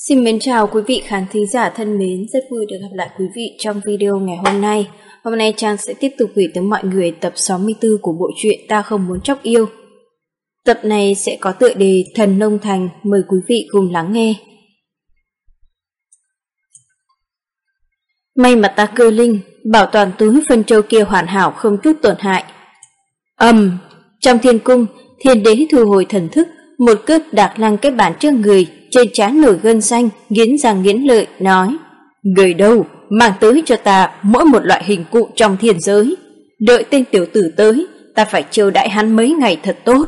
Xin mến chào quý vị khán thính giả thân mến, rất vui được gặp lại quý vị trong video ngày hôm nay. Hôm nay Trang sẽ tiếp tục gửi tới mọi người tập 64 của bộ truyện Ta Không Muốn Chóc Yêu. Tập này sẽ có tựa đề Thần Nông Thành, mời quý vị cùng lắng nghe. May mà ta cơ linh, bảo toàn túi phân châu kia hoàn hảo không chút tổn hại. Trong thiên cung, thiên đế thu hồi thần thức, một cước đạp lăng cái bàn trước người, trên trán nổi gân xanh, nghiến răng nghiến lợi, nói: Người đâu, mang tới cho ta mỗi một loại hình cụ trong thiên giới. Đợi tên tiểu tử tới, ta phải chiêu đãi hắn mấy ngày thật tốt.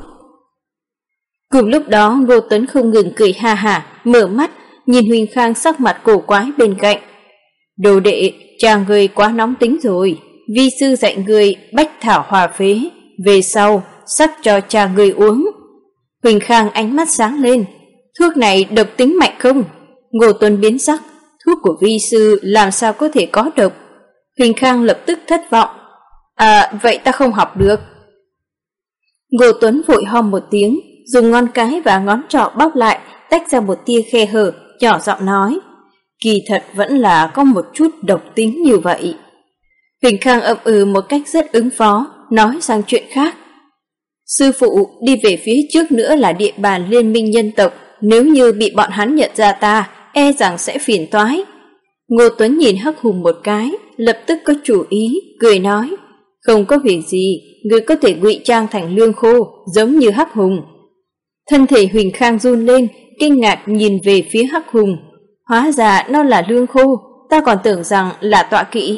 Cùng lúc đó, Ngô Tuấn không ngừng cười ha hả, mở mắt, nhìn Huỳnh Khang sắc mặt cổ quái bên cạnh. Đồ đệ, chàng người quá nóng tính rồi, vi sư dạy người bách thảo hòa phế, về sau sắc cho chàng người uống. Huỳnh Khang ánh mắt sáng lên. Thuốc này độc tính mạnh không? Ngô Tuấn biến sắc. Thuốc của vi sư làm sao có thể có độc? Huỳnh Khang lập tức thất vọng. Vậy ta không học được. Ngô Tuấn vội ho một tiếng, dùng ngón cái và ngón trỏ bóp lại, tách ra một tia khe hở, nhỏ giọng nói: Kỳ thật vẫn là có một chút độc tính như vậy. Huỳnh Khang ậm một cách rất ứng phó, nói sang chuyện khác. Sư phụ, đi về phía trước nữa là địa bàn liên minh nhân tộc, nếu như bị bọn hắn nhận ra ta, e rằng sẽ phiền toái. Ngô Tuấn nhìn Hắc Hùng một cái, lập tức có chủ ý, cười nói: Không có việc gì, người có thể ngụy trang thành lương khô, giống như Hắc Hùng. Thân thể Huỳnh Khang run lên, kinh ngạc nhìn về phía Hắc Hùng. Hóa ra nó là lương khô, ta còn tưởng rằng là tọa kỵ.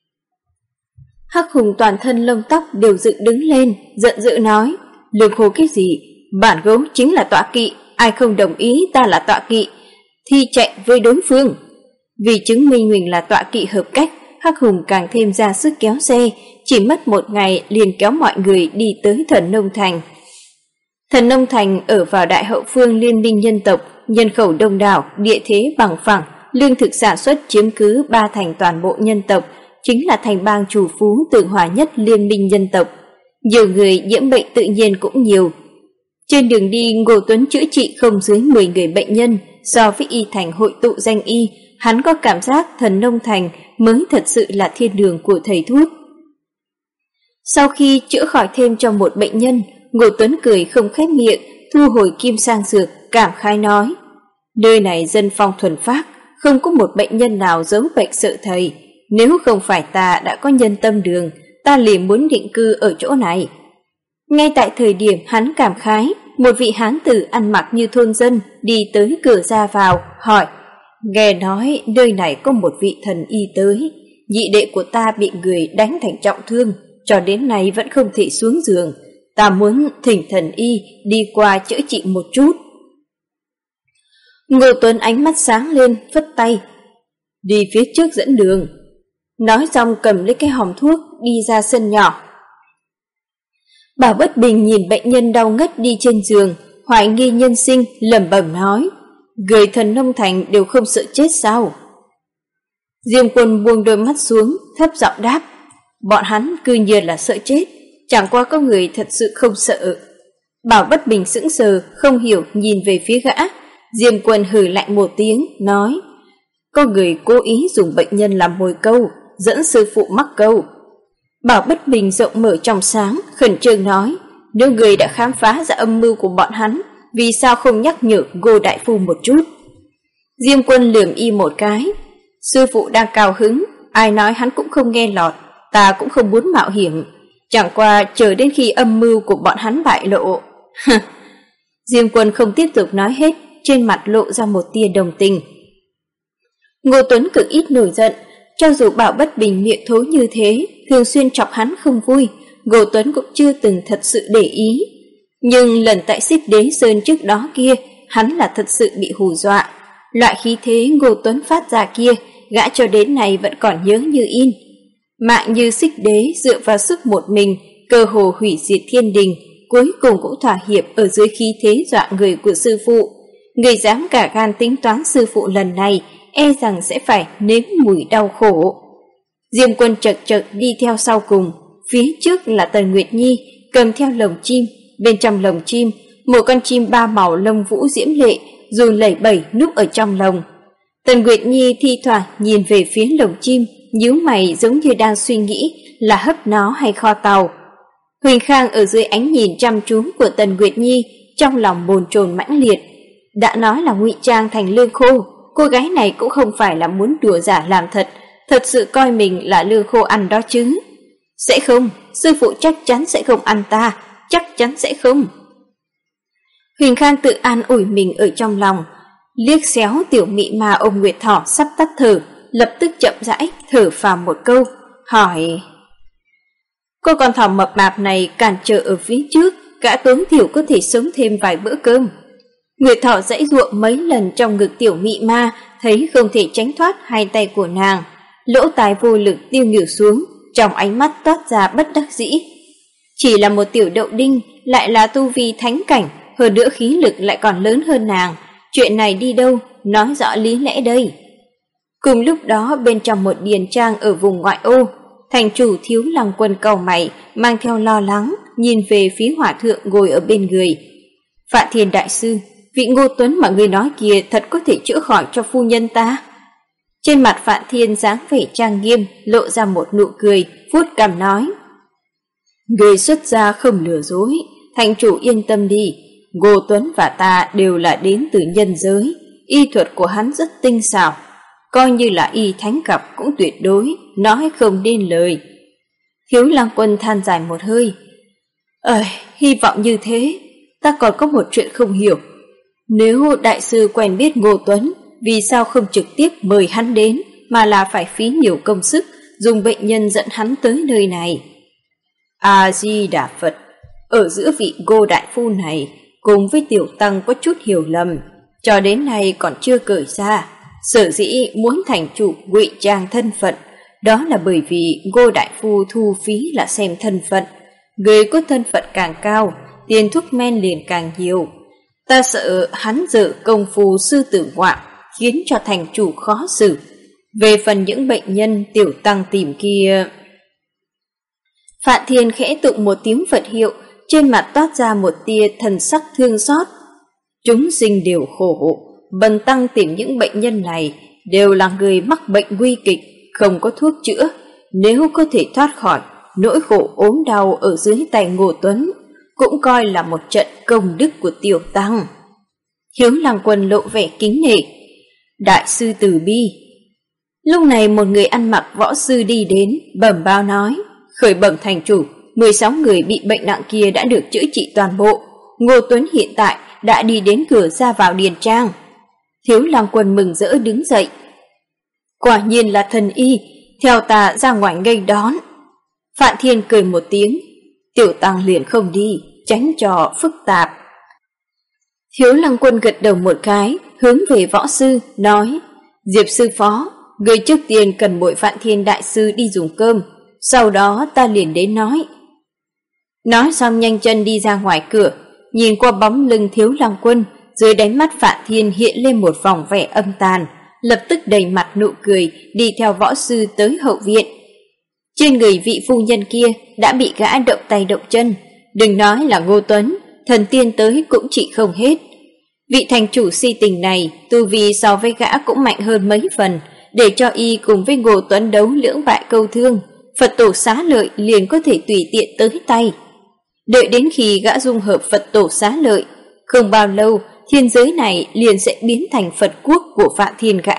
Hắc Hùng toàn thân lông tóc đều dựng đứng lên, giận dữ nói: Lương khô cái gì? Bản gấu chính là tọa kỵ, ai không đồng ý ta là tọa kỵ thì chạy với đối phương. Vì chứng minh mình là tọa kỵ hợp cách, Hắc Hùng càng thêm ra sức kéo xe, chỉ mất một ngày liền kéo mọi người đi tới Thần Nông Thành. Thần Nông Thành ở vào đại hậu phương liên minh nhân tộc, nhân khẩu đông đảo, địa thế bằng phẳng, lương thực sản xuất chiếm cứ 3 thành toàn bộ nhân tộc, chính là thành bang chủ phú tường hòa nhất liên minh nhân tộc. Nhiều người nhiễm bệnh tự nhiên cũng nhiều. Trên đường đi, Ngô Tuấn chữa trị không dưới 10 người bệnh nhân. So với y thành hội tụ danh y, hắn có cảm giác Thần Nông Thành mới thật sự là thiên đường của thầy thuốc. Sau khi chữa khỏi thêm cho một bệnh nhân, Ngô Tuấn cười không khép miệng, thu hồi kim sang dược, cảm khái nói: Nơi này dân phong thuần phác, không có một bệnh nhân nào giấu bệnh sợ thầy. Nếu không phải ta đã có nhân tâm đường, ta liền muốn định cư ở chỗ này. Ngay tại thời điểm hắn cảm khái, một vị hán tử ăn mặc như thôn dân đi tới cửa ra vào, hỏi: Nghe nói nơi này có một vị thần y tới, nhị đệ của ta bị người đánh thành trọng thương, cho đến nay vẫn không thể xuống giường. Ta muốn thỉnh thần y đi qua chữa trị một chút. Ngô Tuấn ánh mắt sáng lên, phất tay: Đi phía trước dẫn đường. Nói xong cầm lấy cái hòm thuốc đi ra sân nhỏ. Bảo Bất Bình nhìn bệnh nhân đau ngất đi trên giường, hoài nghi nhân sinh, lẩm bẩm nói: Người Thần Nông Thành đều không sợ chết sao? Diêm Quân buông đôi mắt xuống, thấp giọng đáp: Bọn hắn cứ nhiên là sợ chết, chẳng qua có người thật sự không sợ. Bảo Bất Bình sững sờ, không hiểu nhìn về phía gã. Diêm Quân hừ lạnh một tiếng, nói: Có người cố ý dùng bệnh nhân làm mồi câu, dẫn sư phụ mắc câu. Bảo Bất Bình rộng mở trong sáng, khẩn trương nói: Nếu người đã khám phá ra âm mưu của bọn hắn, vì sao không nhắc nhở Ngô đại phu một chút? Diêm Quân lườm y một cái: Sư phụ đang cao hứng, ai nói hắn cũng không nghe lọt, ta cũng không muốn mạo hiểm, chẳng qua chờ đến khi âm mưu của bọn hắn bại lộ. Diêm Quân không tiếp tục nói hết, trên mặt lộ ra một tia đồng tình. Ngô Tuấn cực ít nổi giận, cho dù Bảo Bất Bình miệng thối như thế, thường xuyên chọc hắn không vui, Ngô Tuấn cũng chưa từng thật sự để ý. Nhưng lần tại Xích Đế Sơn trước đó kia, hắn là thật sự bị hù dọa. Loại khí thế Ngô Tuấn phát ra kia, gã cho đến nay vẫn còn nhớ như in. Mạng như Xích Đế dựa vào sức một mình, cơ hồ hủy diệt thiên đình, cuối cùng cũng thỏa hiệp ở dưới khí thế dọa người của sư phụ. Người dám cả gan tính toán sư phụ lần này, e rằng sẽ phải nếm mùi đau khổ. Diêm Quân chật chật đi theo sau cùng, phía trước là Tần Nguyệt Nhi cầm theo lồng chim, bên trong lồng chim một con chim ba màu lông vũ diễm lệ run lẩy bẩy núp ở trong lồng. Tần Nguyệt Nhi thi thoảng nhìn về phía lồng chim, nhíu mày giống như đang suy nghĩ là hấp nó hay kho tàu. Huỳnh Khang ở dưới ánh nhìn chăm chú của Tần Nguyệt Nhi, trong lòng bồn chồn mãnh liệt. Đã nói là ngụy trang thành lương khô, cô gái này cũng không phải là muốn đùa giả làm thật sự coi mình là lương khô ăn đó chứ. Sẽ không, sư phụ chắc chắn sẽ không ăn ta, chắc chắn sẽ không. Huỳnh Khang tự an ủi mình ở trong lòng, liếc xéo tiểu mị ma ôm Nguyệt Thỏ sắp tắt thở, lập tức chậm rãi thở phào một câu, hỏi: cô con thỏ mập mạp này cản trở ở phía trước, gã tối thiểu có thể sống thêm vài bữa cơm. Nguyệt Thỏ giãy giụa mấy lần trong ngực tiểu mị ma, thấy không thể tránh thoát hai tay của nàng, lỗ tai vô lực tiêu nghỉu xuống, trong ánh mắt toát ra bất đắc dĩ. Chỉ là một tiểu đậu đinh, lại là tu vi thánh cảnh, hơn nữa khí lực lại còn lớn hơn nàng, chuyện này đi đâu, nói rõ lý lẽ đây. Cùng lúc đó bên trong một điền trang ở vùng ngoại ô, thành chủ Thiếu Lăng Quân cau mày, mang theo lo lắng, nhìn về phía hòa thượng ngồi ở bên người. Phạn Thiên đại sư, vị Ngô Tuấn mà người nói kia thật có thể chữa khỏi cho phu nhân ta? Trên mặt Phạn Thiên dáng vẻ trang nghiêm, lộ ra một nụ cười, vuốt cằm nói: người xuất gia không lừa dối, thành chủ yên tâm đi, Ngô Tuấn và ta đều là đến từ nhân giới, y thuật của hắn rất tinh xảo, coi như là y thánh cặp cũng tuyệt đối, nói không nên lời. Thiếu Lăng Quân than dài một hơi: hy vọng như thế. Ta còn có một chuyện không hiểu, nếu đại sư quen biết Ngô Tuấn, vì sao không trực tiếp mời hắn đến, mà là phải phí nhiều công sức dùng bệnh nhân dẫn hắn tới nơi này? A-di-đà Phật, ở giữa vị Ngô đại phu này cùng với tiểu tăng có chút hiểu lầm, cho đến nay còn chưa cởi ra. Sở dĩ muốn thành chủ ngụy trang thân phận, đó là bởi vì Ngô đại phu thu phí là xem thân phận, người có thân phận càng cao, tiền thuốc men liền càng nhiều. Ta sợ hắn dở công phu sư tử ngoạm, khiến cho thành chủ khó xử. Về phần những bệnh nhân tiểu tăng tìm kia... Phạn Thiên khẽ tụng một tiếng Phật hiệu, trên mặt toát ra một tia thần sắc thương xót. Chúng sinh đều khổ, bần tăng tìm những bệnh nhân này đều là người mắc bệnh nguy kịch, không có thuốc chữa. Nếu có thể thoát khỏi nỗi khổ ốm đau ở dưới tay Ngô Tuấn, cũng coi là một trận công đức của tiểu tăng. Thiếu Lăng Quân lộ vẻ kính nể: đại sư từ bi. Lúc này một người ăn mặc võ sư đi đến, bẩm báo nói: khởi bẩm thành chủ, 16 người bị bệnh nặng kia đã được chữa trị toàn bộ. Ngô Tuấn hiện tại đã đi đến cửa ra vào điền trang. Thiếu Lăng Quân mừng rỡ đứng dậy: quả nhiên là thần y, theo ta ra ngoài nghênh đón. Phạn Thiên cười một tiếng: tiểu tăng liền không đi, tránh trò phức tạp. Thiếu Lăng Quân gật đầu một cái, hướng về võ sư nói: Diệp sư phó, người trước tiên cần bội Phạn Thiên đại sư đi dùng cơm, sau đó ta liền đến nói. Nói xong nhanh chân đi ra ngoài cửa, nhìn qua bóng lưng Thiếu Lăng Quân, dưới đáy mắt Phạn Thiên hiện lên một vòng vẻ âm tàn, lập tức đầy mặt nụ cười đi theo võ sư tới hậu viện. Trên người vị phu nhân kia đã bị gã động tay động chân, đừng nói là Ngô Tuấn, thần tiên tới cũng trị không hết. Vị thành chủ si tình này tu vi so với gã cũng mạnh hơn mấy phần, để cho y cùng với Ngô Tuấn đấu lưỡng bại câu thương, Phật tổ xá lợi liền có thể tùy tiện tới tay. Đợi đến khi gã dung hợp Phật tổ xá lợi, không bao lâu thiên giới này liền sẽ biến thành Phật quốc của Phạn Thiên gã.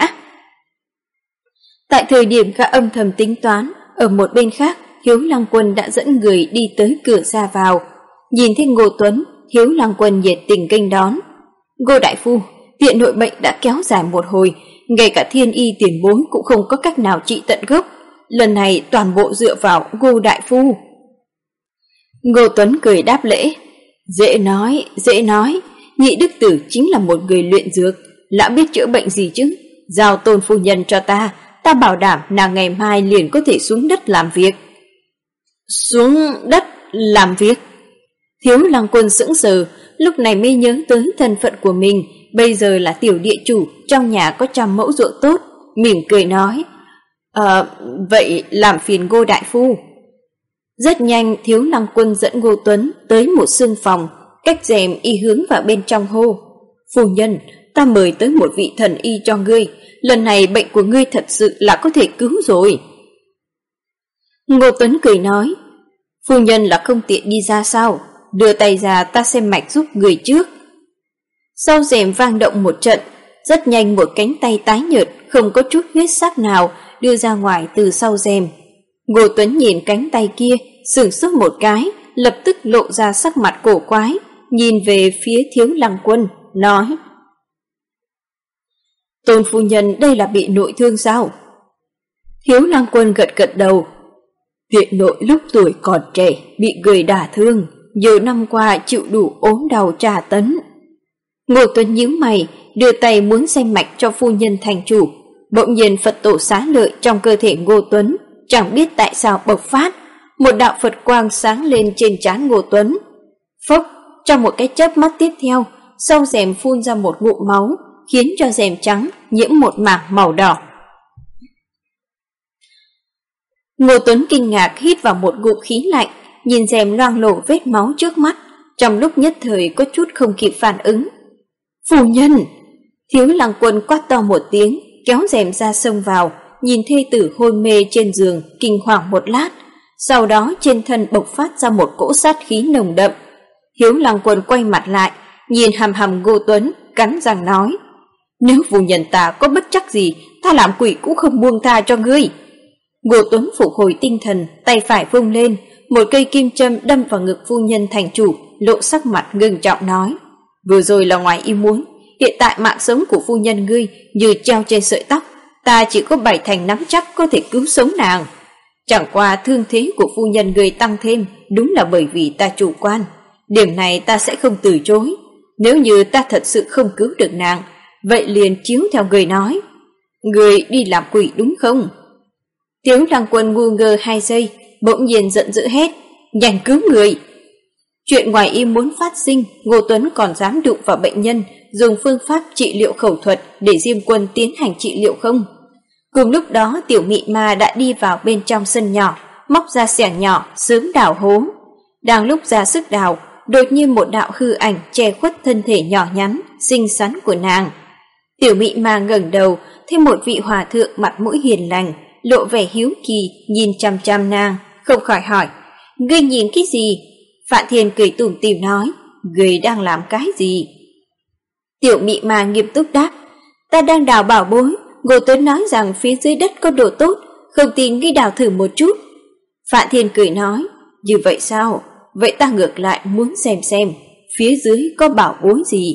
Tại thời điểm gã âm thầm tính toán, ở một bên khác, Hiếu Lăng Quân đã dẫn người đi tới cửa ra vào. Nhìn thấy Ngô Tuấn, Hiếu Lăng Quân nhiệt tình nghênh đón. Ngô đại phu, viện nội bệnh đã kéo dài một hồi, ngay cả thiên y tiền bối cũng không có cách nào trị tận gốc. Lần này toàn bộ dựa vào Ngô đại phu. Ngô Tuấn cười đáp lễ: dễ nói, nhị đức tử chính là một người luyện dược, lão biết chữa bệnh gì chứ. Giao Tôn phu nhân cho ta bảo đảm nàng ngày mai liền có thể xuống đất làm việc. Xuống đất làm việc? Thiếu Lăng Quân sững sờ, lúc này mới nhớ tới thân phận của mình, bây giờ là tiểu địa chủ, trong nhà có 100 mẫu ruộng tốt, mỉm cười nói: vậy làm phiền Ngô đại phu. Rất nhanh Thiếu Lăng Quân dẫn Ngô Tuấn tới một sương phòng, cách rèm y hướng vào bên trong hô: "Phu nhân, ta mời tới một vị thần y cho ngươi, lần này bệnh của ngươi thật sự là có thể cứu rồi." Ngô Tuấn cười nói: "Phu nhân là không tiện đi ra sao? Đưa tay ra ta xem mạch giúp người trước." Sau rèm vang động một trận, rất nhanh một cánh tay tái nhợt không có chút huyết sắc nào đưa ra ngoài từ sau rèm. Ngô Tuấn nhìn cánh tay kia, sửng sốt một cái, lập tức lộ ra sắc mặt cổ quái, nhìn về phía Thiếu Lăng Quân, nói: "Tôn phu nhân đây là bị nội thương sao?" Thiếu Lăng Quân gật gật đầu: "Viện nội lúc tuổi còn trẻ bị người đả thương, nhiều năm qua chịu đủ ốm đau tra tấn." Ngô Tuấn nhíu mày, đưa tay muốn xem mạch cho phu nhân thành chủ. Bỗng nhiên Phật tổ xá lợi trong cơ thể Ngô Tuấn chẳng biết tại sao bộc phát, một đạo Phật quang sáng lên trên trán Ngô Tuấn. Phốc, trong một cái chớp mắt tiếp theo, sau rèm phun ra một ngụm máu, khiến cho rèm trắng nhiễm một mảng màu đỏ. Ngô Tuấn kinh ngạc hít vào một ngụm khí lạnh, nhìn rèm loang lổ vết máu trước mắt, trong lúc nhất thời có chút không kịp phản ứng. "Phu nhân!" Thiếu Lăng Quân quát to một tiếng, kéo rèm ra xông vào, nhìn thê tử hôn mê trên giường, kinh hoàng một lát, sau đó trên thân bộc phát ra một cỗ sát khí nồng đậm. Thiếu Lăng Quân quay mặt lại, nhìn hằm hằm Ngô Tuấn, cắn răng nói: "Nếu phu nhân ta có bất trắc gì, ta làm quỷ cũng không buông tha cho ngươi." Ngô Tuấn phục hồi tinh thần, tay phải vung lên, một cây kim châm đâm vào ngực phu nhân thành chủ, lộ sắc mặt ngưng trọng nói: "Vừa rồi là ngoài ý muốn, hiện tại mạng sống của phu nhân ngươi như treo trên sợi tóc, ta chỉ có 7 thành nắm chắc có thể cứu sống nàng. Chẳng qua thương thế của phu nhân ngươi tăng thêm, đúng là bởi vì ta chủ quan. Điểm này ta sẽ không từ chối. Nếu như ta thật sự không cứu được nàng, vậy liền chiếu theo người nói. Người đi làm quỷ đúng không?" Thiếu Lăng Quân ngu ngơ 2 giây, bỗng nhiên giận dữ hét: "Nhanh cứu người!" Chuyện ngoài ý muốn phát sinh, Ngô Tuấn còn dám đụng vào bệnh nhân, dùng phương pháp trị liệu khẩu thuật để Diêm Quân tiến hành trị liệu không? Cùng lúc đó Tiểu Mị Ma đã đi vào bên trong sân nhỏ, móc ra xẻng nhỏ sớm đào hố. Đang lúc ra sức đào, đột nhiên một đạo hư ảnh che khuất thân thể nhỏ nhắn, xinh xắn của nàng. Tiểu Mị Ma ngẩng đầu, thấy một vị hòa thượng mặt mũi hiền lành, lộ vẻ hiếu kỳ nhìn chằm chằm nàng, không khỏi hỏi: "Ngươi nhìn cái gì?" Phạn Thiên cười tủm tỉm nói: "Ngươi đang làm cái gì?" Tiểu Mị Ma nghiêm túc đáp: "Ta đang đào bảo bối, Ngô Tuấn nói rằng phía dưới đất có đồ tốt, không tin ngươi đào thử một chút." Phạn Thiên cười nói: "Như vậy sao? Vậy ta ngược lại muốn xem phía dưới có bảo bối gì."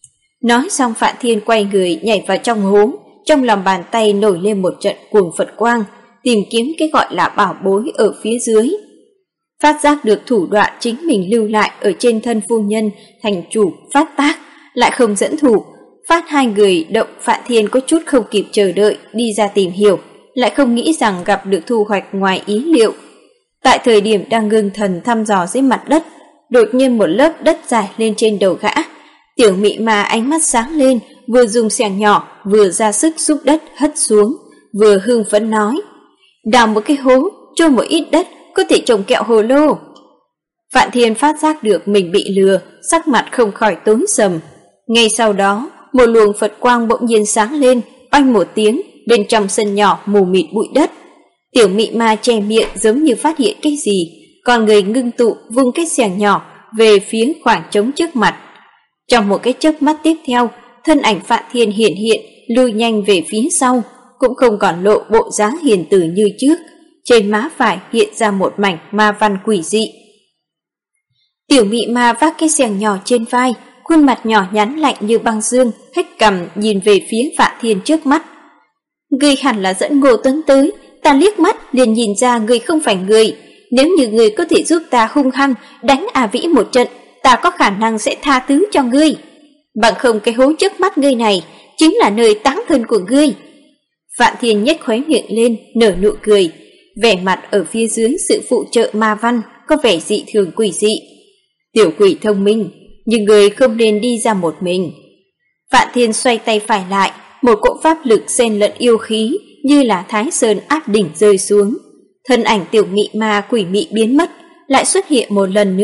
Nói xong Phạn Thiên quay người nhảy vào trong hố, trong lòng bàn tay nổi lên một trận cuồng Phật quang, tìm kiếm cái gọi là bảo bối ở phía dưới. Phát giác được thủ đoạn chính mình lưu lại ở trên thân phu nhân thành chủ phát tác, lại không dẫn thủ, phát hai người động. Phạn Thiên có chút không kịp chờ đợi đi ra tìm hiểu, lại không nghĩ rằng gặp được thu hoạch ngoài ý liệu. Tại thời điểm đang ngưng thần thăm dò dưới mặt đất, đột nhiên một lớp đất dài lên trên đầu gã. Tiểu Mị Ma ánh mắt sáng lên, vừa dùng xẻng nhỏ vừa ra sức xúc đất hất xuống, vừa hưng phấn nói: "Đào một cái hố, chôn một ít đất, có thể trồng kẹo hồ lô." Phạn Thiên phát giác được mình bị lừa, sắc mặt không khỏi tối sầm. Ngay sau đó, một luồng Phật quang bỗng nhiên sáng lên, oanh một tiếng, bên trong sân nhỏ mù mịt bụi đất. Tiểu Mị Ma che miệng giống như phát hiện cái gì, còn người ngưng tụ vung cái xẻng nhỏ về phía khoảng trống trước mặt. Trong một cái chớp mắt tiếp theo, thân ảnh Phạn Thiên hiện hiện, lui nhanh về phía sau, cũng không còn lộ bộ dáng hiền từ như trước. Trên má phải hiện ra một mảnh ma văn quỷ dị. Tiểu Mị Ma vác cái xẻng nhỏ trên vai, khuôn mặt nhỏ nhắn lạnh như băng xương, hất cằm nhìn về phía Phạn Thiên trước mắt. "Ngươi hẳn là dẫn Ngô Tuấn tới, ta liếc mắt liền nhìn ra ngươi không phải người. Nếu như ngươi có thể giúp ta hung hăng đánh A Vĩ một trận, ta có khả năng sẽ tha thứ cho ngươi. Bằng không cái hố trước mắt ngươi này chính là nơi táng thân của ngươi." Phạn Thiên nhếch khóe miệng lên, nở nụ cười, vẻ mặt ở phía dưới sự phụ trợ ma văn có vẻ dị thường quỷ dị. "Tiểu quỷ thông minh, nhưng người không nên đi ra một mình." Phạn Thiên xoay tay phải lại, một cỗ pháp lực xen lẫn yêu khí như là Thái Sơn áp đỉnh rơi xuống. Thân ảnh Tiểu Mị Ma quỷ mị biến mất, lại xuất hiện một lần nữa,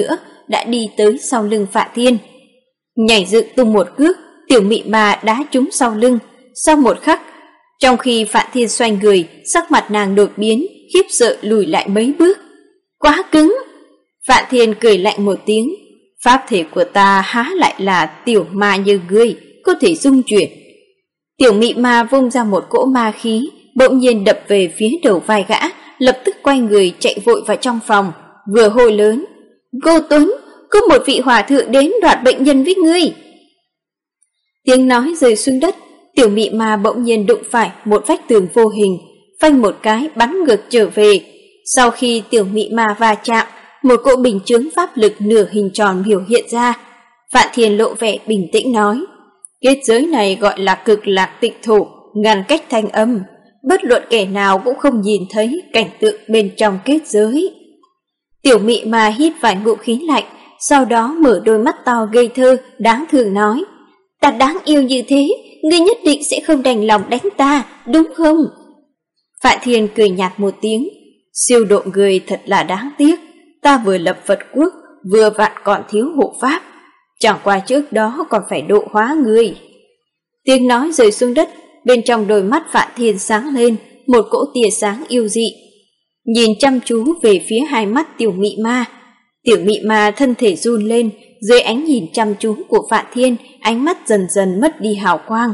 đã đi tới sau lưng Phạm Thiên. Nhảy dựng tung một cước, tiểu mị ma đá trúng sau lưng. Sau một khắc, trong khi Phạm Thiên xoay người, sắc mặt nàng đột biến, khiếp sợ lùi lại mấy bước. Quá cứng! Phạm Thiên cười lạnh một tiếng. Pháp thể của ta há lại là tiểu ma như ngươi, có thể dung chuyển. Tiểu mị ma vung ra một cỗ ma khí, bỗng nhiên đập về phía đầu vai gã, lập tức quay người chạy vội vào trong phòng, vừa hô lớn: Ngô Tuấn, có một vị hòa thượng đến đoạt bệnh nhân với ngươi. Tiếng nói rơi xuống đất, tiểu mị ma bỗng nhiên đụng phải một vách tường vô hình, phanh một cái bắn ngược trở về. Sau khi tiểu mị ma va chạm, một cỗ bình chướng pháp lực nửa hình tròn biểu hiện ra. Vạn Thiên lộ vẻ bình tĩnh nói: Kết giới này gọi là cực lạc tịnh thổ, ngăn cách thanh âm, bất luận kẻ nào cũng không nhìn thấy cảnh tượng bên trong kết giới. Tiểu mị ma hít vài ngụm khí lạnh, sau đó mở đôi mắt to ngây thơ, đáng thương nói: Ta đáng yêu như thế, ngươi nhất định sẽ không đành lòng đánh ta, đúng không? Vạn Thiên cười nhạt một tiếng: Siêu độ người thật là đáng tiếc, ta vừa lập Phật quốc, vừa vặn còn thiếu hộ pháp, chẳng qua trước đó còn phải độ hóa người. Tiếng nói rơi xuống đất, bên trong đôi mắt Vạn Thiên sáng lên một cỗ tia sáng yêu dị, nhìn chăm chú về phía hai mắt tiểu mị ma. Tiểu mị ma thân thể run lên, dưới ánh nhìn chăm chú của Vạn Thiên, ánh mắt dần dần mất đi hào quang.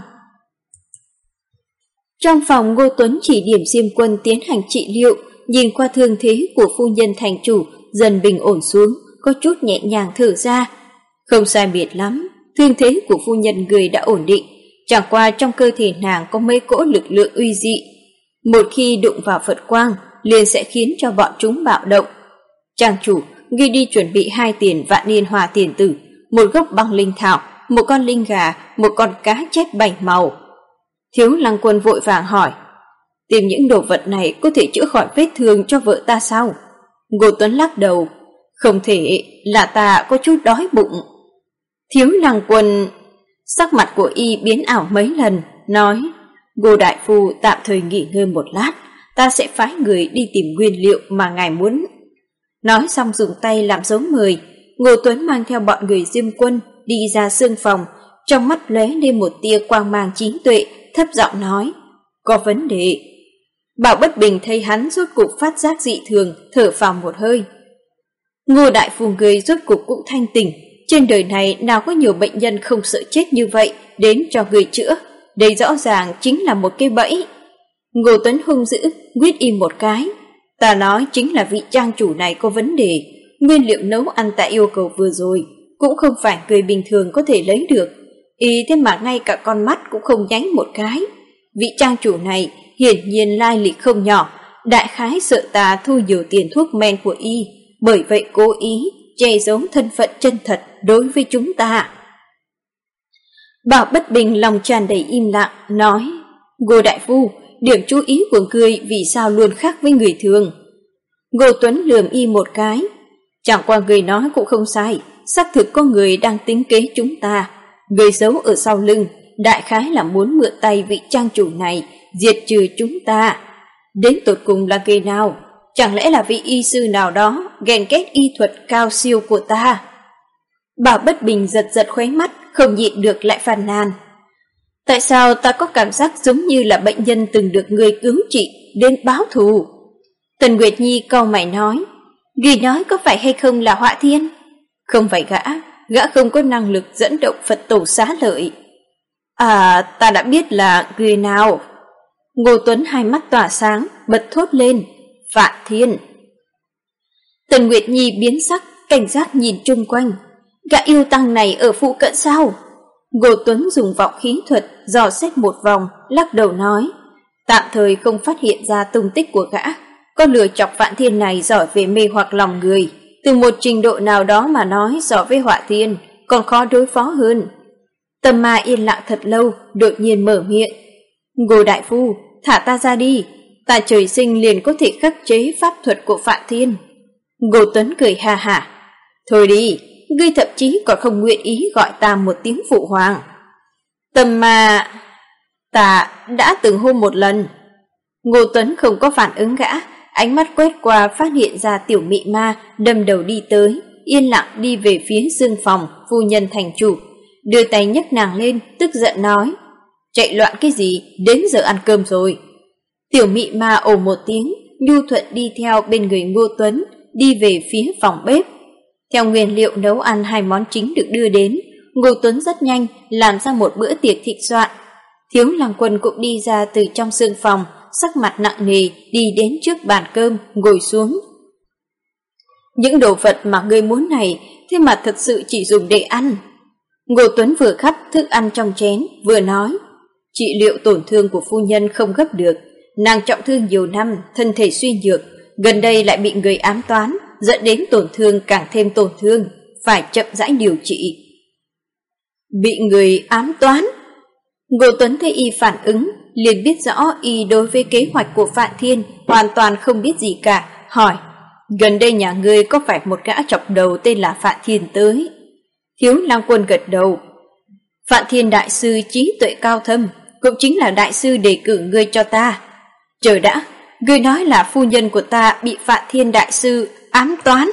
Trong phòng, Ngô Tuấn chỉ điểm Diêm Quân tiến hành trị liệu, nhìn qua thương thế của phu nhân thành chủ dần bình ổn xuống, có chút nhẹ nhàng thở ra. Không sai biệt lắm, thương thế của phu nhân người đã ổn định, chẳng qua trong cơ thể nàng có mấy cỗ lực lượng uy dị. Một khi đụng vào Phật quang, liền sẽ khiến cho bọn chúng bạo động. Trang chủ, ngươi đi chuẩn bị 2 tiền vạn niên hòa tiền tử, một gốc băng linh thảo, một con linh gà, một con cá chép 7 màu. Thiếu Lăng Quân vội vàng hỏi: Tìm những đồ vật này có thể chữa khỏi vết thương cho vợ ta sao? Ngô Tuấn lắc đầu: Không thể, là ta có chút đói bụng. Thiếu Lăng Quân, sắc mặt của y biến ảo mấy lần, nói: Ngô đại phu tạm thời nghỉ ngơi một lát, ta sẽ phái người đi tìm nguyên liệu mà ngài muốn. Nói xong dùng tay làm dấu mời. Ngô Tuấn mang theo bọn người Diêm Quân đi ra sương phòng, trong mắt lóe lên một tia quang mang trí tuệ, thấp giọng nói: Có vấn đề. Bảo Bất Bình thấy hắn rốt cục phát giác dị thường, thở phào một hơi. Ngô đại phu người rốt cục cũng thanh tỉnh, trên đời này nào có nhiều bệnh nhân không sợ chết như vậy đến cho người chữa, đây rõ ràng chính là một cái bẫy. Ngô Tuấn hung dữ, quýt im một cái: Ta nói chính là vị trang chủ này có vấn đề, nguyên liệu nấu ăn ta yêu cầu vừa rồi cũng không phải người bình thường có thể lấy được, y thế mà ngay cả con mắt cũng không nháy một cái. Vị trang chủ này hiển nhiên lai lịch không nhỏ, đại khái sợ ta thu nhiều tiền thuốc men của y, bởi vậy cố ý che giấu thân phận chân thật đối với chúng ta. Bảo Bất Bình lòng tràn đầy im lặng, nói: Ngô đại phu, điểm chú ý của ngươi vì sao luôn khác với người thường? Ngô Tuấn lườm y một cái: Chẳng qua người nói cũng không sai, xác thực có người đang tính kế chúng ta, người giấu ở sau lưng, đại khái là muốn mượn tay vị trang chủ này diệt trừ chúng ta. Đến tột cùng là người nào? Chẳng lẽ là vị y sư nào đó ghen ghét y thuật cao siêu của ta? Bảo Bất Bình giật giật khóe mắt, không nhịn được lại phàn nàn: Tại sao ta có cảm giác giống như là bệnh nhân từng được người cứu trị đến báo thù? Tần Nguyệt Nhi cau mày nói: Người nói có phải hay không là Họa Thiên? Không phải gã không có năng lực dẫn động Phật tổ xá lợi. À, ta đã biết là người nào. Ngô Tuấn hai mắt tỏa sáng, bật thốt lên: Vạn Thiên. Tần Nguyệt Nhi biến sắc, cảnh giác nhìn chung quanh: Gã yêu tăng này ở phụ cận sao? Ngô Tuấn dùng vọng khí thuật dò xét một vòng, lắc đầu nói: Tạm thời không phát hiện ra tung tích của gã. Con lừa chọc Vạn Thiên này giỏi về mê hoặc lòng người, từ một trình độ nào đó mà nói so với Họa Thiên còn khó đối phó hơn. Tâm Ma yên lặng thật lâu, đột nhiên mở miệng: Ngô đại phu, thả ta ra đi, ta trời sinh liền có thể khắc chế pháp thuật của Vạn Thiên. Ngô Tuấn cười ha hả: Thôi đi, ngươi thậm chí còn không nguyện ý gọi ta một tiếng phụ hoàng. Tâm Ma, ta đã từng hôn một lần. Ngô Tuấn không có phản ứng gã, ánh mắt quét qua phát hiện ra tiểu mị ma đâm đầu đi tới, yên lặng đi về phía Dương phòng phu nhân thành chủ, đưa tay nhấc nàng lên, tức giận nói: "Chạy loạn cái gì, đến giờ ăn cơm rồi." Tiểu Mị Ma ồ một tiếng, nhu thuận đi theo bên người Ngô Tuấn, đi về phía phòng bếp. Theo nguyên liệu nấu ăn hai món chính được đưa đến, Ngô Tuấn rất nhanh làm ra một bữa tiệc thịnh soạn. Thiếu Lăng Quân cũng đi ra từ trong sương phòng, sắc mặt nặng nề đi đến trước bàn cơm, ngồi xuống. "Những đồ vật mà ngươi muốn này, thế mà thật sự chỉ dùng để ăn." Ngô Tuấn vừa khắp thức ăn trong chén, vừa nói: "Trị liệu tổn thương của phu nhân không gấp được, nàng trọng thương nhiều năm, thân thể suy nhược, gần đây lại bị người ám toán, dẫn đến tổn thương càng thêm tổn thương, phải chậm rãi điều trị." Bị người ám toán? Ngô Tuấn thấy y phản ứng, liền biết rõ y đối với kế hoạch của Phạn Thiên hoàn toàn không biết gì cả, hỏi: "Gần đây nhà ngươi có phải một gã chọc đầu tên là Phạn Thiên tới?" Thiếu Lăng Quân gật đầu. "Phạn Thiên đại sư trí tuệ cao thâm, cũng chính là đại sư đề cử ngươi cho ta." "Chờ đã, ngươi nói là phu nhân của ta bị Phạn Thiên đại sư ám toán?"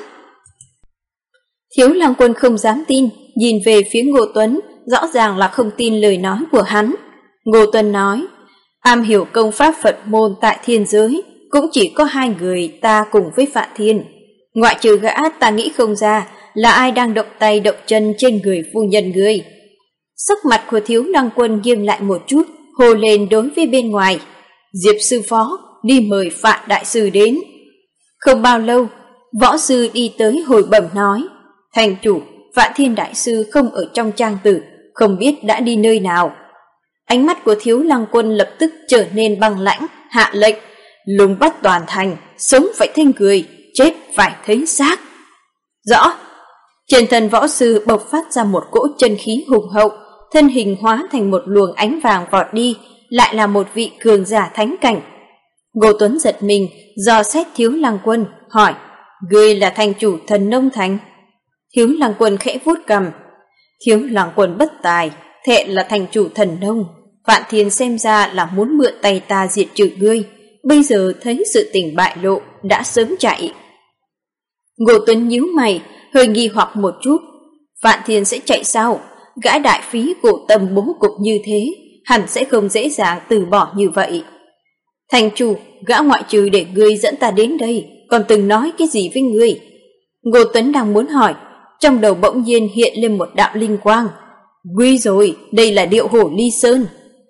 Thiếu Lăng Quân không dám tin, nhìn về phía Ngô Tuấn, rõ ràng là không tin lời nói của hắn. Ngô Tuấn nói: "Am hiểu công pháp Phật môn tại thiên giới, cũng chỉ có hai người ta cùng với Phạn Thiên. Ngoại trừ gã, ta nghĩ không ra là ai đang động tay động chân trên người phu nhân ngươi." Sắc mặt của Thiếu Lăng Quân nghiêm lại một chút, hô lên đối với bên ngoài: "Diệp sư phó, đi mời Phạn đại sư đến." Không bao lâu, võ sư đi tới hồi bẩm nói: "Thành chủ, Phạn Thiên đại sư không ở trong trang tử, không biết đã đi nơi nào." Ánh mắt của Thiếu Lăng Quân lập tức trở nên băng lãnh, hạ lệnh: "Lùng bắt toàn thành, sống phải thấy người, chết phải thấy xác." "Rõ." Trên thân võ sư bộc phát ra một cỗ chân khí hùng hậu, thân hình hóa thành một luồng ánh vàng vọt đi, lại là một vị cường giả thánh cảnh. Ngô Tuấn giật mình, dò xét Thiếu Lăng Quân, hỏi: "Ngươi là thành chủ Thần Nông Thành?" Thiếu Lăng Quân khẽ vuốt cằm: "Thiếu Lăng Quân bất tài, thẹn là thành chủ Thần Nông. Phạn Thiên xem ra là muốn mượn tay ta diệt trừ ngươi, bây giờ thấy sự tình bại lộ, đã sớm chạy." Ngô Tuấn nhíu mày, hơi nghi hoặc một chút. Phạn Thiên sẽ chạy sao? Gã đại phí cổ tâm bố cục như thế, hẳn sẽ không dễ dàng từ bỏ như vậy. "Thành chủ, gã ngoại trừ để ngươi dẫn ta đến đây, còn từng nói cái gì với ngươi?" Ngô Tuấn đang muốn hỏi, trong đầu bỗng nhiên hiện lên một đạo linh quang. "Nguy rồi, đây là Điệu Hổ Ly Sơn."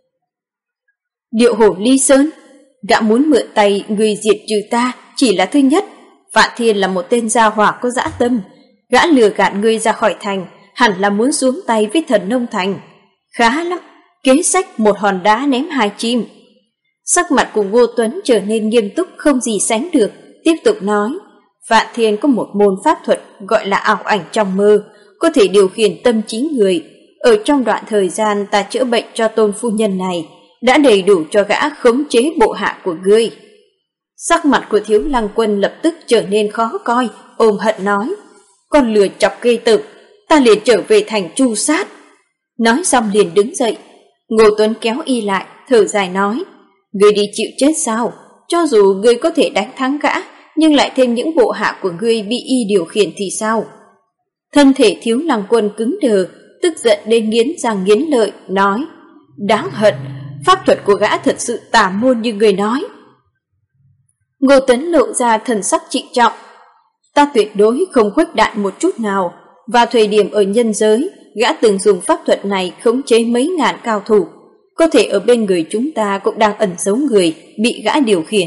"Điệu Hổ Ly Sơn?" "Gã muốn mượn tay ngươi diệt trừ ta chỉ là thứ nhất. Phạn Thiên là một tên gia hỏa có dã tâm, gã lừa gạt ngươi ra khỏi thành, hẳn là muốn xuống tay với Thần Nông Thành. Khá lắm, kế sách một hòn đá ném hai chim." Sắc mặt của Ngô Tuấn trở nên nghiêm túc không gì sánh được, tiếp tục nói: "Phạn Thiên có một môn pháp thuật gọi là ảo ảnh trong mơ, có thể điều khiển tâm trí người. Ở trong đoạn thời gian ta chữa bệnh cho tôn phu nhân này, đã đầy đủ cho gã khống chế bộ hạ của ngươi." Sắc mặt của Thiếu Lăng Quân lập tức trở nên khó coi, ôm hận nói: "Con lừa chọc ghê tởm, ta liền trở về thành tru sát." Nói xong liền đứng dậy. Ngô Tuấn kéo y lại, thở dài nói: "Ngươi đi chịu chết sao? Cho dù ngươi có thể đánh thắng gã, nhưng lại thêm những bộ hạ của ngươi bị y điều khiển thì sao?" Thân thể Thiếu Lăng Quân cứng đờ, tức giận đến nghiến răng nghiến lợi, nói: "Đáng hận, pháp thuật của gã thật sự tà môn như người nói." Ngô Tuấn lộ ra thần sắc trịnh trọng: "Ta tuyệt đối không khuếch đại một chút nào. Vào thời điểm ở nhân giới, gã từng dùng pháp thuật này khống chế mấy ngàn cao thủ. Có thể ở bên người chúng ta cũng đang ẩn giấu người bị gã điều khiển."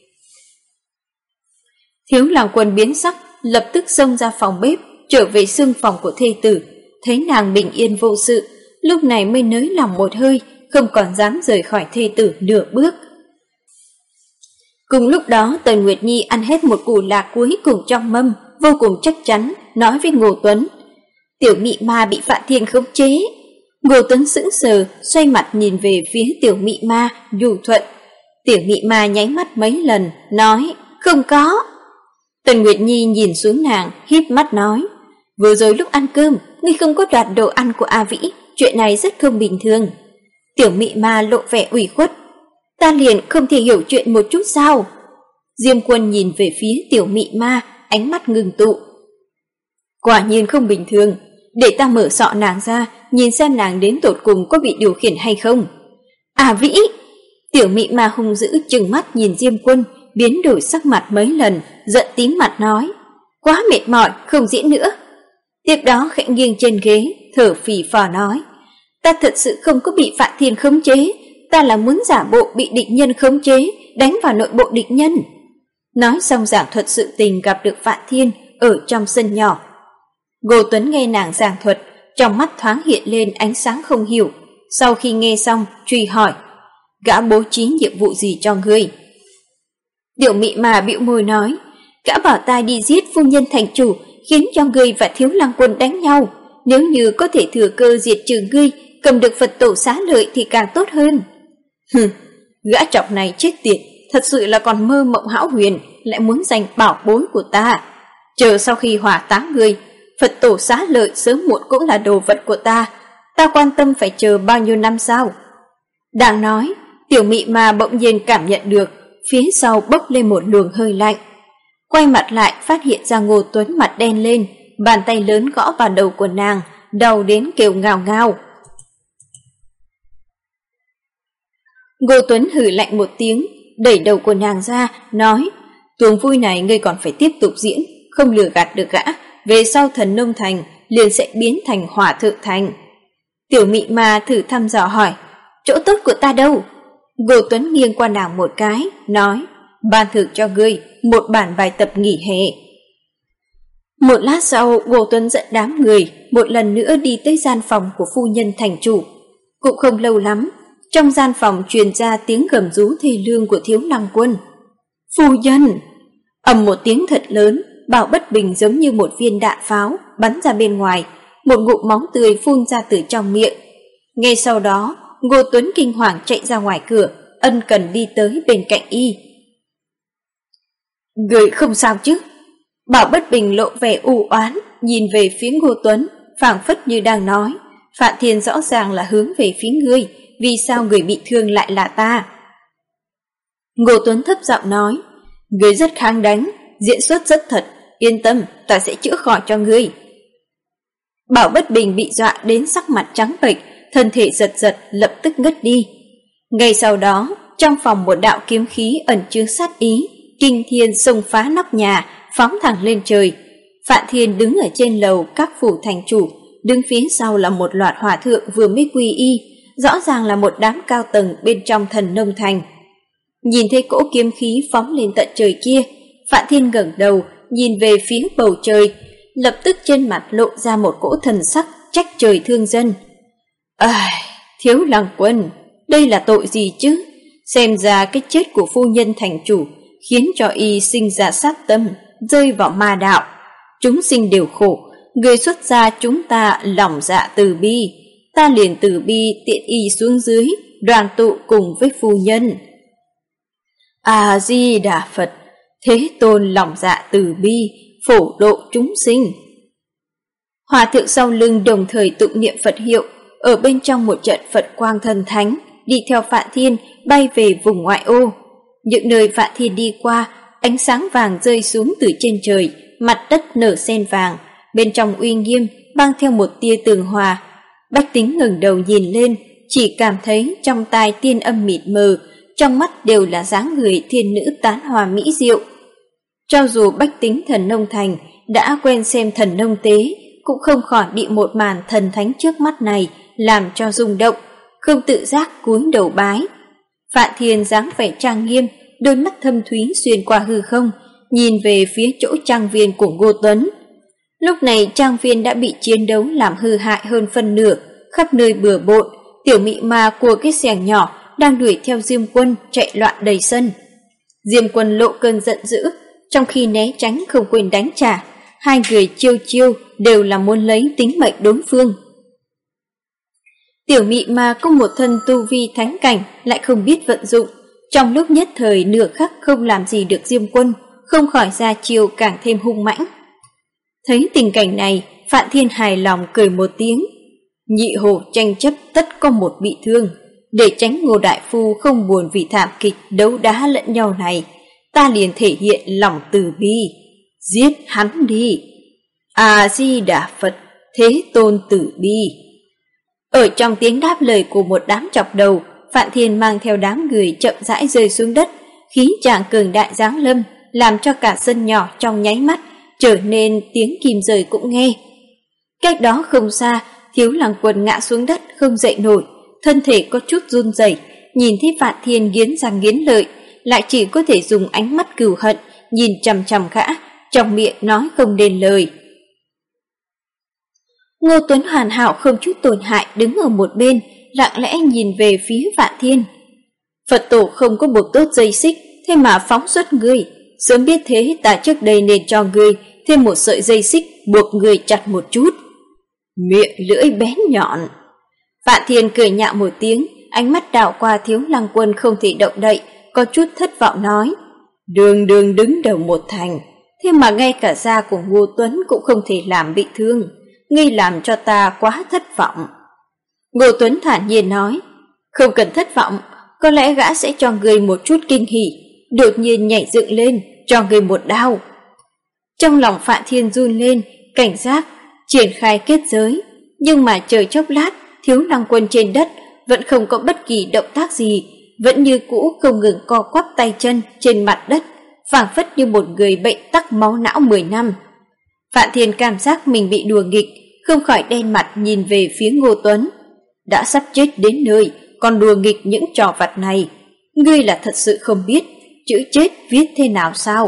Thiếu Lăng Quân biến sắc, lập tức xông ra phòng bếp, trở về xương phòng của thê tử, thấy nàng bình yên vô sự, lúc này mới nới lòng một hơi, không còn dám rời khỏi thê tử nửa bước. Cùng lúc đó, Tần Nguyệt Nhi ăn hết một củ lạc cuối cùng trong mâm, vô cùng chắc chắn, nói với Ngô Tuấn: "Tiểu Mị Ma bị Phạn Thiên khống chế." Ngô Tuấn sững sờ, xoay mặt nhìn về phía Tiểu Mị Ma, nhu thuận. Tiểu Mị Ma nháy mắt mấy lần, nói: "Không có." Tần Nguyệt Nhi nhìn xuống nàng, híp mắt nói: "Vừa rồi lúc ăn cơm, ngươi không có đoạt đồ ăn của A Vĩ, chuyện này rất không bình thường." Tiểu Mị Ma lộ vẻ ủy khuất: "Ta liền không thể hiểu chuyện một chút sao?" Diêm Quân nhìn về phía Tiểu Mị Ma, ánh mắt ngừng tụ. Quả nhiên không bình thường, để ta mở sọ nàng ra, nhìn xem nàng đến tột cùng có bị điều khiển hay không. À Vĩ! Tiểu Mị Ma hung dữ trừng mắt nhìn Diêm Quân, biến đổi sắc mặt mấy lần, giận tím mặt nói: quá mệt mỏi, không diễn nữa. Tiếp đó khẽ nghiêng trên ghế, thở phì phò nói: ta thật sự không có bị Phạn Thiên khống chế, ta là muốn giả bộ bị địch nhân khống chế, đánh vào nội bộ địch nhân. Nói xong giảng thuật sự tình gặp được Phạn Thiên ở trong sân nhỏ. Ngô Tuấn nghe nàng giảng thuật, trong mắt thoáng hiện lên ánh sáng không hiểu. Sau khi nghe xong, truy hỏi: gã bố trí nhiệm vụ gì cho ngươi? Tiểu Mị Ma bĩu môi nói: gã bảo ta đi giết phu nhân thành chủ, khiến cho ngươi và Thiếu Lăng Quân đánh nhau. Nếu như có thể thừa cơ diệt trừ ngươi, cầm được Phật tổ xá lợi thì càng tốt hơn. Gã chọc này chết tiệt, thật sự là còn mơ mộng hão huyền, lại muốn giành bảo bối của ta. Chờ sau khi hỏa táng ngươi, Phật tổ xá lợi sớm muộn cũng là đồ vật của ta, ta quan tâm phải chờ bao nhiêu năm sao? Đang nói, Tiểu Mị Ma bỗng nhiên cảm nhận được phía sau bốc lên một luồng hơi lạnh. Quay mặt lại phát hiện ra Ngô Tuấn mặt đen lên, bàn tay lớn gõ vào đầu của nàng, đau đến kêu ngào ngao. Ngô Tuấn hừ lạnh một tiếng, đẩy đầu của nàng ra, nói: tuồng vui này ngươi còn phải tiếp tục diễn, không lừa gạt được gã, về sau Thần Nông Thành liền sẽ biến thành Hỏa Thượng Thành. Tiểu Mị Ma thử thăm dò hỏi: chỗ tốt của ta đâu? Ngô Tuấn nghiêng qua nàng một cái, nói: ban thưởng cho ngươi một bản bài tập nghỉ hè. Một lát sau, Ngô Tuấn dẫn đám người một lần nữa đi tới gian phòng của phu nhân thành chủ. Cũng không lâu lắm, trong gian phòng truyền ra tiếng gầm rú thê lương của Thiếu Lăng Quân. Phu nhân! Ầm một tiếng thật lớn, Bảo Bất Bình giống như một viên đạn pháo bắn ra bên ngoài, một ngụm máu tươi phun ra từ trong miệng. Ngay sau đó, Ngô Tuấn kinh hoàng chạy ra ngoài cửa, ân cần đi tới bên cạnh y. Người không sao chứ? Bảo Bất Bình lộ vẻ u oán, nhìn về phía Ngô Tuấn, phảng phất như đang nói: Phạn Thiên rõ ràng là hướng về phía ngươi, vì sao người bị thương lại là ta? Ngô Tuấn thấp giọng nói: ngươi rất kháng đánh, diễn xuất rất thật, yên tâm, ta sẽ chữa khỏi cho ngươi. Bảo Bất Bình bị dọa đến sắc mặt trắng bệch, thân thể giật giật lập tức ngất đi. Ngay sau đó, trong phòng một đạo kiếm khí ẩn chứa sát ý, kinh thiên xông phá nóc nhà, phóng thẳng lên trời. Phạn Thiên đứng ở trên lầu các phủ thành chủ, đứng phía sau là một loạt hòa thượng vừa mới quy y, rõ ràng là một đám cao tầng bên trong Thần Nông Thành. Nhìn thấy cỗ kiếm khí phóng lên tận trời kia, Phạn Thiên ngẩng đầu nhìn về phía bầu trời, lập tức trên mặt lộ ra một cỗ thần sắc trách trời thương dân. Thiếu Lăng Quân, đây là tội gì chứ? Xem ra cái chết của phu nhân thành chủ khiến cho y sinh ra sát tâm, rơi vào ma đạo. Chúng sinh đều khổ, người xuất gia chúng ta lòng dạ từ bi, ta liền từ bi tiện y xuống dưới, đoàn tụ cùng với phu nhân. A Di Đà Phật, Thế Tôn lòng dạ từ bi, phổ độ chúng sinh. Hòa thượng sau lưng đồng thời tụng niệm Phật hiệu, ở bên trong một trận Phật quang thần thánh, đi theo Phạn Thiên bay về vùng ngoại ô. Những nơi Phạn Thiên đi qua, ánh sáng vàng rơi xuống từ trên trời, mặt đất nở sen vàng, bên trong uy nghiêm mang theo một tia tường hòa. Bách Tính ngẩng đầu nhìn lên, chỉ cảm thấy trong tai tiên âm mịt mờ, trong mắt đều là dáng người thiên nữ tán hòa mỹ diệu. Cho dù Bách Tính Thần Nông Thành đã quen xem thần nông tế, cũng không khỏi bị một màn thần thánh trước mắt này làm cho rung động, không tự giác cúi đầu bái. Phạn Thiên dáng vẻ trang nghiêm, đôi mắt thâm thúy xuyên qua hư không, nhìn về phía chỗ trang viên của Ngô Tuấn. Lúc này trang viên đã bị chiến đấu làm hư hại hơn phân nửa, khắp nơi bừa bộn, Tiểu Mị Ma cua cái xẻng nhỏ đang đuổi theo Diêm Quân chạy loạn đầy sân. Diêm Quân lộ cơn giận dữ, trong khi né tránh không quên đánh trả, hai người chiêu chiêu đều là muốn lấy tính mệnh đối phương. Tiểu Mị Ma có một thân tu vi thánh cảnh lại không biết vận dụng, trong lúc nhất thời nửa khắc không làm gì được Diêm Quân, không khỏi ra chiêu càng thêm hung mãnh. Thấy tình cảnh này, Phạn Thiên hài lòng cười một tiếng. Nhị hồ tranh chấp tất có một bị thương, để tránh Ngô đại phu không buồn vì thảm kịch đấu đá lẫn nhau này, ta liền thể hiện lòng từ bi, giết hắn đi. A Di Đà Phật, Thế Tôn Tử Bi. Ở trong tiếng đáp lời của một đám chọc đầu, Phạn Thiên mang theo đám người chậm rãi rơi xuống đất, khí tràng cường đại giáng lâm, làm cho cả sân nhỏ trong nháy mắt trở nên tiếng kim rơi cũng nghe. Cách đó không xa, Thiếu Lăng Quân ngã xuống đất không dậy nổi, thân thể có chút run rẩy, nhìn thấy Phạn Thiên nghiến răng nghiến lợi, lại chỉ có thể dùng ánh mắt cừu hận nhìn chằm chằm gã, trong miệng nói không nên lời. Ngô Tuấn hoàn hảo không chút tổn hại đứng ở một bên, lặng lẽ nhìn về phía Phạn Thiên. Phật tổ không có buộc tốt dây xích, thế mà phóng xuất ngươi. Sớm biết thế ta trước đây nên cho ngươi thêm một sợi dây xích buộc ngươi chặt một chút. Miệng lưỡi bén nhọn. Phạn Thiên cười nhạo một tiếng, ánh mắt đảo qua Thiếu Lăng Quân không thể động đậy, có chút thất vọng nói. Đường đường đứng đầu một thành, thế mà ngay cả da của Ngô Tuấn cũng không thể làm bị thương. Ngươi làm cho ta quá thất vọng. Ngô Tuấn thản nhiên nói, không cần thất vọng, có lẽ gã sẽ cho ngươi một chút kinh hỉ, đột nhiên nhảy dựng lên, cho ngươi một đao. Trong lòng Phạn Thiên run lên, cảnh giác, triển khai kết giới, nhưng mà chờ chốc lát, Thiếu Lăng Quân trên đất vẫn không có bất kỳ động tác gì, vẫn như cũ không ngừng co quắp tay chân trên mặt đất, phảng phất như một người bệnh tắc máu não 10 năm. Phạn Thiên cảm giác mình bị đùa nghịch, không khỏi đen mặt nhìn về phía Ngô Tuấn. Đã sắp chết đến nơi, còn đùa nghịch những trò vặt này. Ngươi là thật sự không biết chữ chết viết thế nào sao?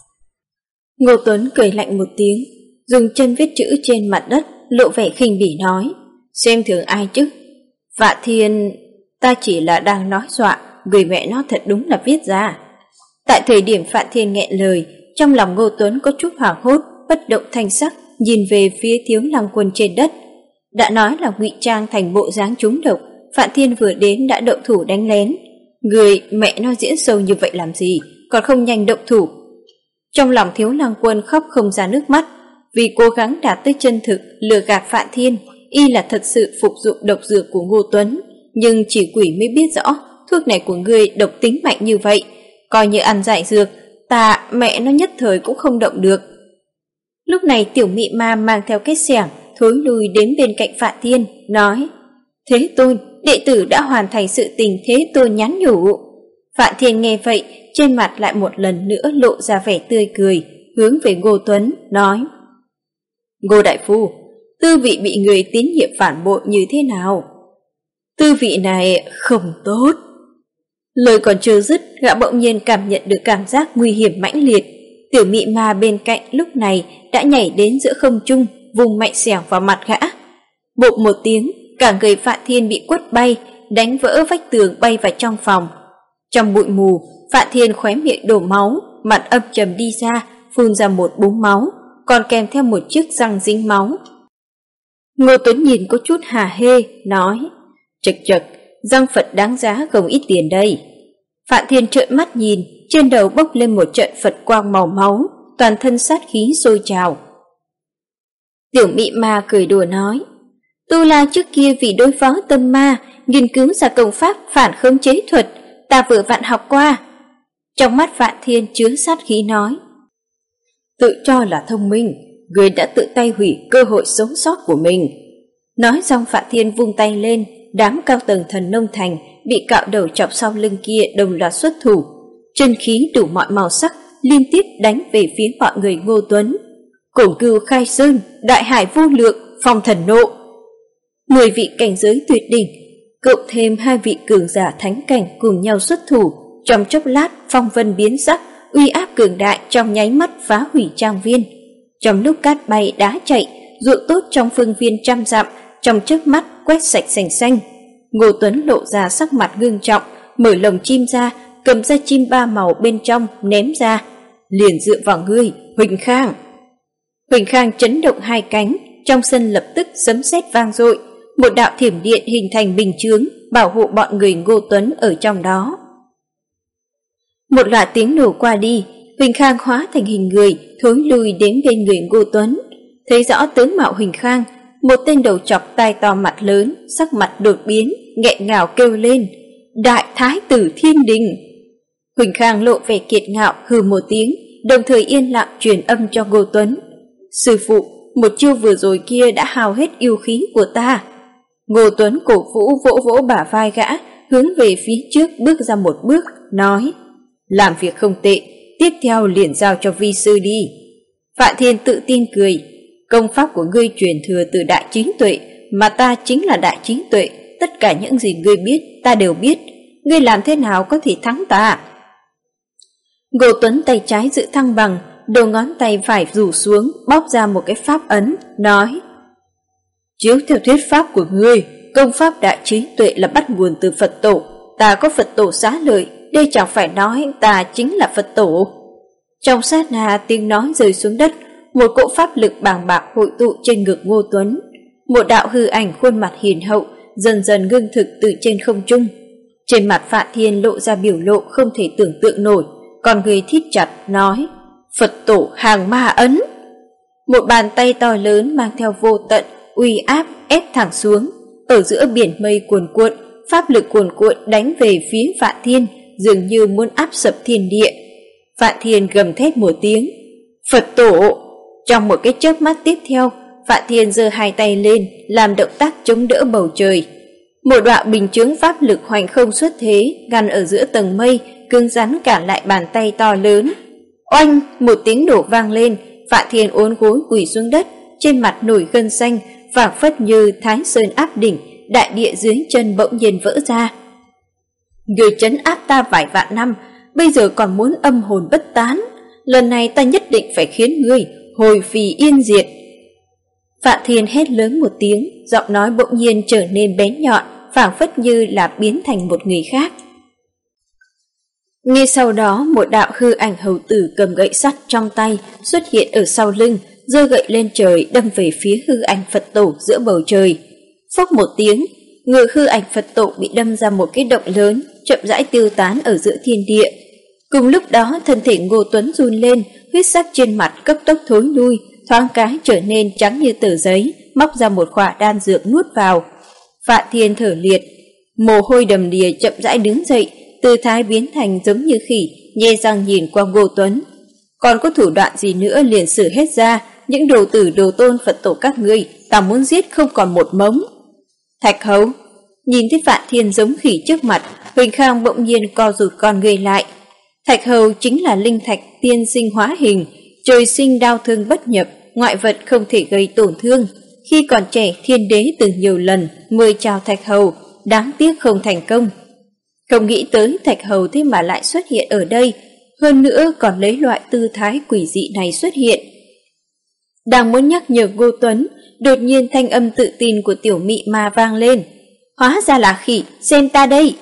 Ngô Tuấn cười lạnh một tiếng, dùng chân viết chữ trên mặt đất, lộ vẻ khinh bỉ nói, xem thường ai chứ? Phạn Thiên, ta chỉ là đang nói dọa, người mẹ nó thật đúng là viết ra. Tại thời điểm Phạn Thiên nghẹn lời, trong lòng Ngô Tuấn có chút hoảng hốt, bất động thanh sắc, nhìn về phía Thiếu Lăng Quân trên đất. Đã nói là ngụy trang thành bộ dáng trúng độc, Phạn Thiên vừa đến đã động thủ đánh lén. Người mẹ nó diễn sâu như vậy làm gì, còn không nhanh động thủ. Trong lòng Thiếu Lăng Quân khóc không ra nước mắt, vì cố gắng đạt tới chân thực lừa gạt Phạn Thiên, y là thật sự phục dụng độc dược của Ngô Tuấn, nhưng chỉ quỷ mới biết rõ thuốc này của ngươi độc tính mạnh như vậy, coi như ăn giải dược, ta mẹ nó nhất thời cũng không động được. Lúc này Tiểu Mị Ma mang theo cái xẻng thối lui đến bên cạnh Phạn Thiên, nói, Thế Tôn, đệ tử đã hoàn thành sự tình Thế Tôn nhắn nhủ. Phạn Thiên nghe vậy, trên mặt lại một lần nữa lộ ra vẻ tươi cười, hướng về Ngô Tuấn, nói, Ngô Đại Phu, tư vị bị người tín nhiệm phản bội như thế nào? Tư vị này không tốt. Lời còn chưa dứt, gã bỗng nhiên cảm nhận được cảm giác nguy hiểm mãnh liệt. Tiểu Mị Ma bên cạnh lúc này đã nhảy đến giữa không trung, vùng mạnh xẻng vào mặt gã. Bộp một tiếng, cả người Phạn Thiên bị quất bay, đánh vỡ vách tường bay vào trong phòng. Trong bụi mù, Phạn Thiên khóe miệng đổ máu, mặt âm trầm đi ra, phun ra một búng máu, còn kèm theo một chiếc răng dính máu. Ngô Tuấn nhìn có chút hả hê, nói, chật chật, răng Phật đáng giá không ít tiền đây. Phạn Thiên trợn mắt nhìn, trên đầu bốc lên một trận Phật quang màu máu, toàn thân sát khí sôi trào. Tiểu Mị Ma cười đùa nói, Tu La trước kia vì đối phó tâm ma, nghiên cứu ra công pháp phản khống chế thuật, ta vừa vặn học qua. Trong mắt Phạn Thiên chứa sát khí nói, tự cho là thông minh, người đã tự tay hủy cơ hội sống sót của mình. Nói xong Phạn Thiên vung tay lên, đám cao tầng Thần Nông Thành bị cạo đầu chọc sau lưng kia đồng loạt xuất thủ, chân khí đủ mọi màu sắc liên tiếp đánh về phía mọi người Ngô Tuấn. Cổn Cưu khai sơn, đại hải vô lượng, phong thần nộ. 10 vị cảnh giới tuyệt đỉnh, cộng thêm 2 vị cường giả thánh cảnh cùng nhau xuất thủ, trong chốc lát phong vân biến sắc, uy áp cường đại trong nháy mắt phá hủy trang viên. Trong lúc cát bay đá chạy, ruộng tốt trong phương viên trăm dặm trong chớp mắt quét sạch sành xanh. Ngô Tuấn lộ ra sắc mặt ngưng trọng, mở lồng chim ra, cầm ra chim ba màu bên trong ném ra, liền dựa vào ngươi, Huỳnh Khang. Huỳnh Khang chấn động hai cánh, trong sân lập tức sấm sét vang dội, một đạo thiểm điện hình thành bình chướng bảo hộ bọn người Ngô Tuấn ở trong đó. Một loạt tiếng nổ qua đi, Huỳnh Khang hóa thành hình người thối lui đến bên người Ngô Tuấn, thấy rõ tướng mạo Huỳnh Khang, một tên đầu chọc tai to mặt lớn, sắc mặt đột biến, nghẹn ngào kêu lên, Đại Thái tử Thiên Đình. Huỳnh Khang lộ vẻ kiệt ngạo hừ một tiếng, đồng thời yên lặng truyền âm cho Ngô Tuấn, sư phụ, một chiêu vừa rồi kia đã hao hết yêu khí của ta. Ngô Tuấn cổ vũ vỗ vỗ bả vai gã, hướng về phía trước bước ra một bước, nói: làm việc không tệ, tiếp theo liền giao cho vi sư đi. Phạm Thiên tự tin cười: công pháp của ngươi truyền thừa từ Đại Trí Tuệ, mà ta chính là Đại Trí Tuệ, tất cả những gì ngươi biết ta đều biết, ngươi làm thế nào có thể thắng ta? Ngô Tuấn tay trái giữ thăng bằng, đầu ngón tay phải rủ xuống, bóp ra một cái pháp ấn, nói: chiếu theo thuyết pháp của ngươi, công pháp Đại Trí Tuệ là bắt nguồn từ Phật tổ, ta có Phật tổ xá lợi, đây chẳng phải nói ta chính là Phật tổ. Trong sát na tiếng nói rơi xuống đất, một cỗ pháp lực bàng bạc hội tụ trên ngực Ngô Tuấn, một đạo hư ảnh khuôn mặt hiền hậu dần dần ngưng thực từ trên không trung. Trên mặt Phạm Thiên lộ ra biểu lộ không thể tưởng tượng nổi, con người thít chặt nói: Phật tổ hàng ma ấn. Một bàn tay to lớn mang theo vô tận uy áp ép thẳng xuống, ở giữa biển mây cuồn cuộn, pháp lực cuồn cuộn đánh về phía Phạm Thiên, dường như muốn áp sập thiên địa. Phạm Thiên gầm thét một tiếng: Phật tổ! Trong một cái chớp mắt tiếp theo, Phạm Thiên giơ hai tay lên làm động tác chống đỡ bầu trời. Một đoạn bình chướng pháp lực hoành không xuất thế, ngăn ở giữa tầng mây, cứng rắn cản lại bàn tay to lớn. Oanh! Một tiếng nổ vang lên, Phạm Thiên uốn gối quỳ xuống đất, trên mặt nổi gân xanh, phảng phất như Thái Sơn áp đỉnh, đại địa dưới chân bỗng nhiên vỡ ra. Người trấn áp ta vài vạn năm, bây giờ còn muốn âm hồn bất tán, lần này ta nhất định phải khiến ngươi hồi phì yên diệt. Phạm Thiên hét lớn một tiếng, giọng nói bỗng nhiên trở nên bén nhọn, phảng phất như là biến thành một người khác. Ngay sau đó, một đạo hư ảnh hầu tử cầm gậy sắt trong tay xuất hiện ở sau lưng, giơ gậy lên trời đâm về phía hư ảnh Phật tổ giữa bầu trời. Phốc một tiếng, người hư ảnh Phật tổ bị đâm ra một cái động lớn, chậm rãi tiêu tán ở giữa thiên địa. Cùng lúc đó, thân thể Ngô Tuấn run lên, huyết sắc trên mặt cấp tốc thối lui, thoáng cái trở nên trắng như tờ giấy, móc ra một khỏa đan dược nuốt vào. Phạm Thiên thở liệt, mồ hôi đầm đìa chậm rãi đứng dậy, tư thái biến thành giống như khỉ, nhe răng nhìn qua Ngô Tuấn. Còn có thủ đoạn gì nữa liền sử hết ra, những đồ tử đồ tôn Phật tổ các ngươi, ta muốn giết không còn một mống. Thạch Hầu nhìn thấy Phạm Thiên giống khỉ trước mặt, Huỳnh Khang bỗng nhiên co rụt con người lại. Thạch Hầu chính là linh thạch tiên sinh hóa hình, trời sinh đau thương bất nhập, ngoại vật không thể gây tổn thương. Khi còn trẻ, Thiên Đế từng nhiều lần mời chào Thạch Hầu, đáng tiếc không thành công. Không nghĩ tới Thạch Hầu thế mà lại xuất hiện ở đây, hơn nữa còn lấy loại tư thái quỷ dị này xuất hiện. Đang muốn nhắc nhở Ngô Tuấn, đột nhiên thanh âm tự tin của tiểu mị ma vang lên. Hóa ra là khỉ, xem ta đây.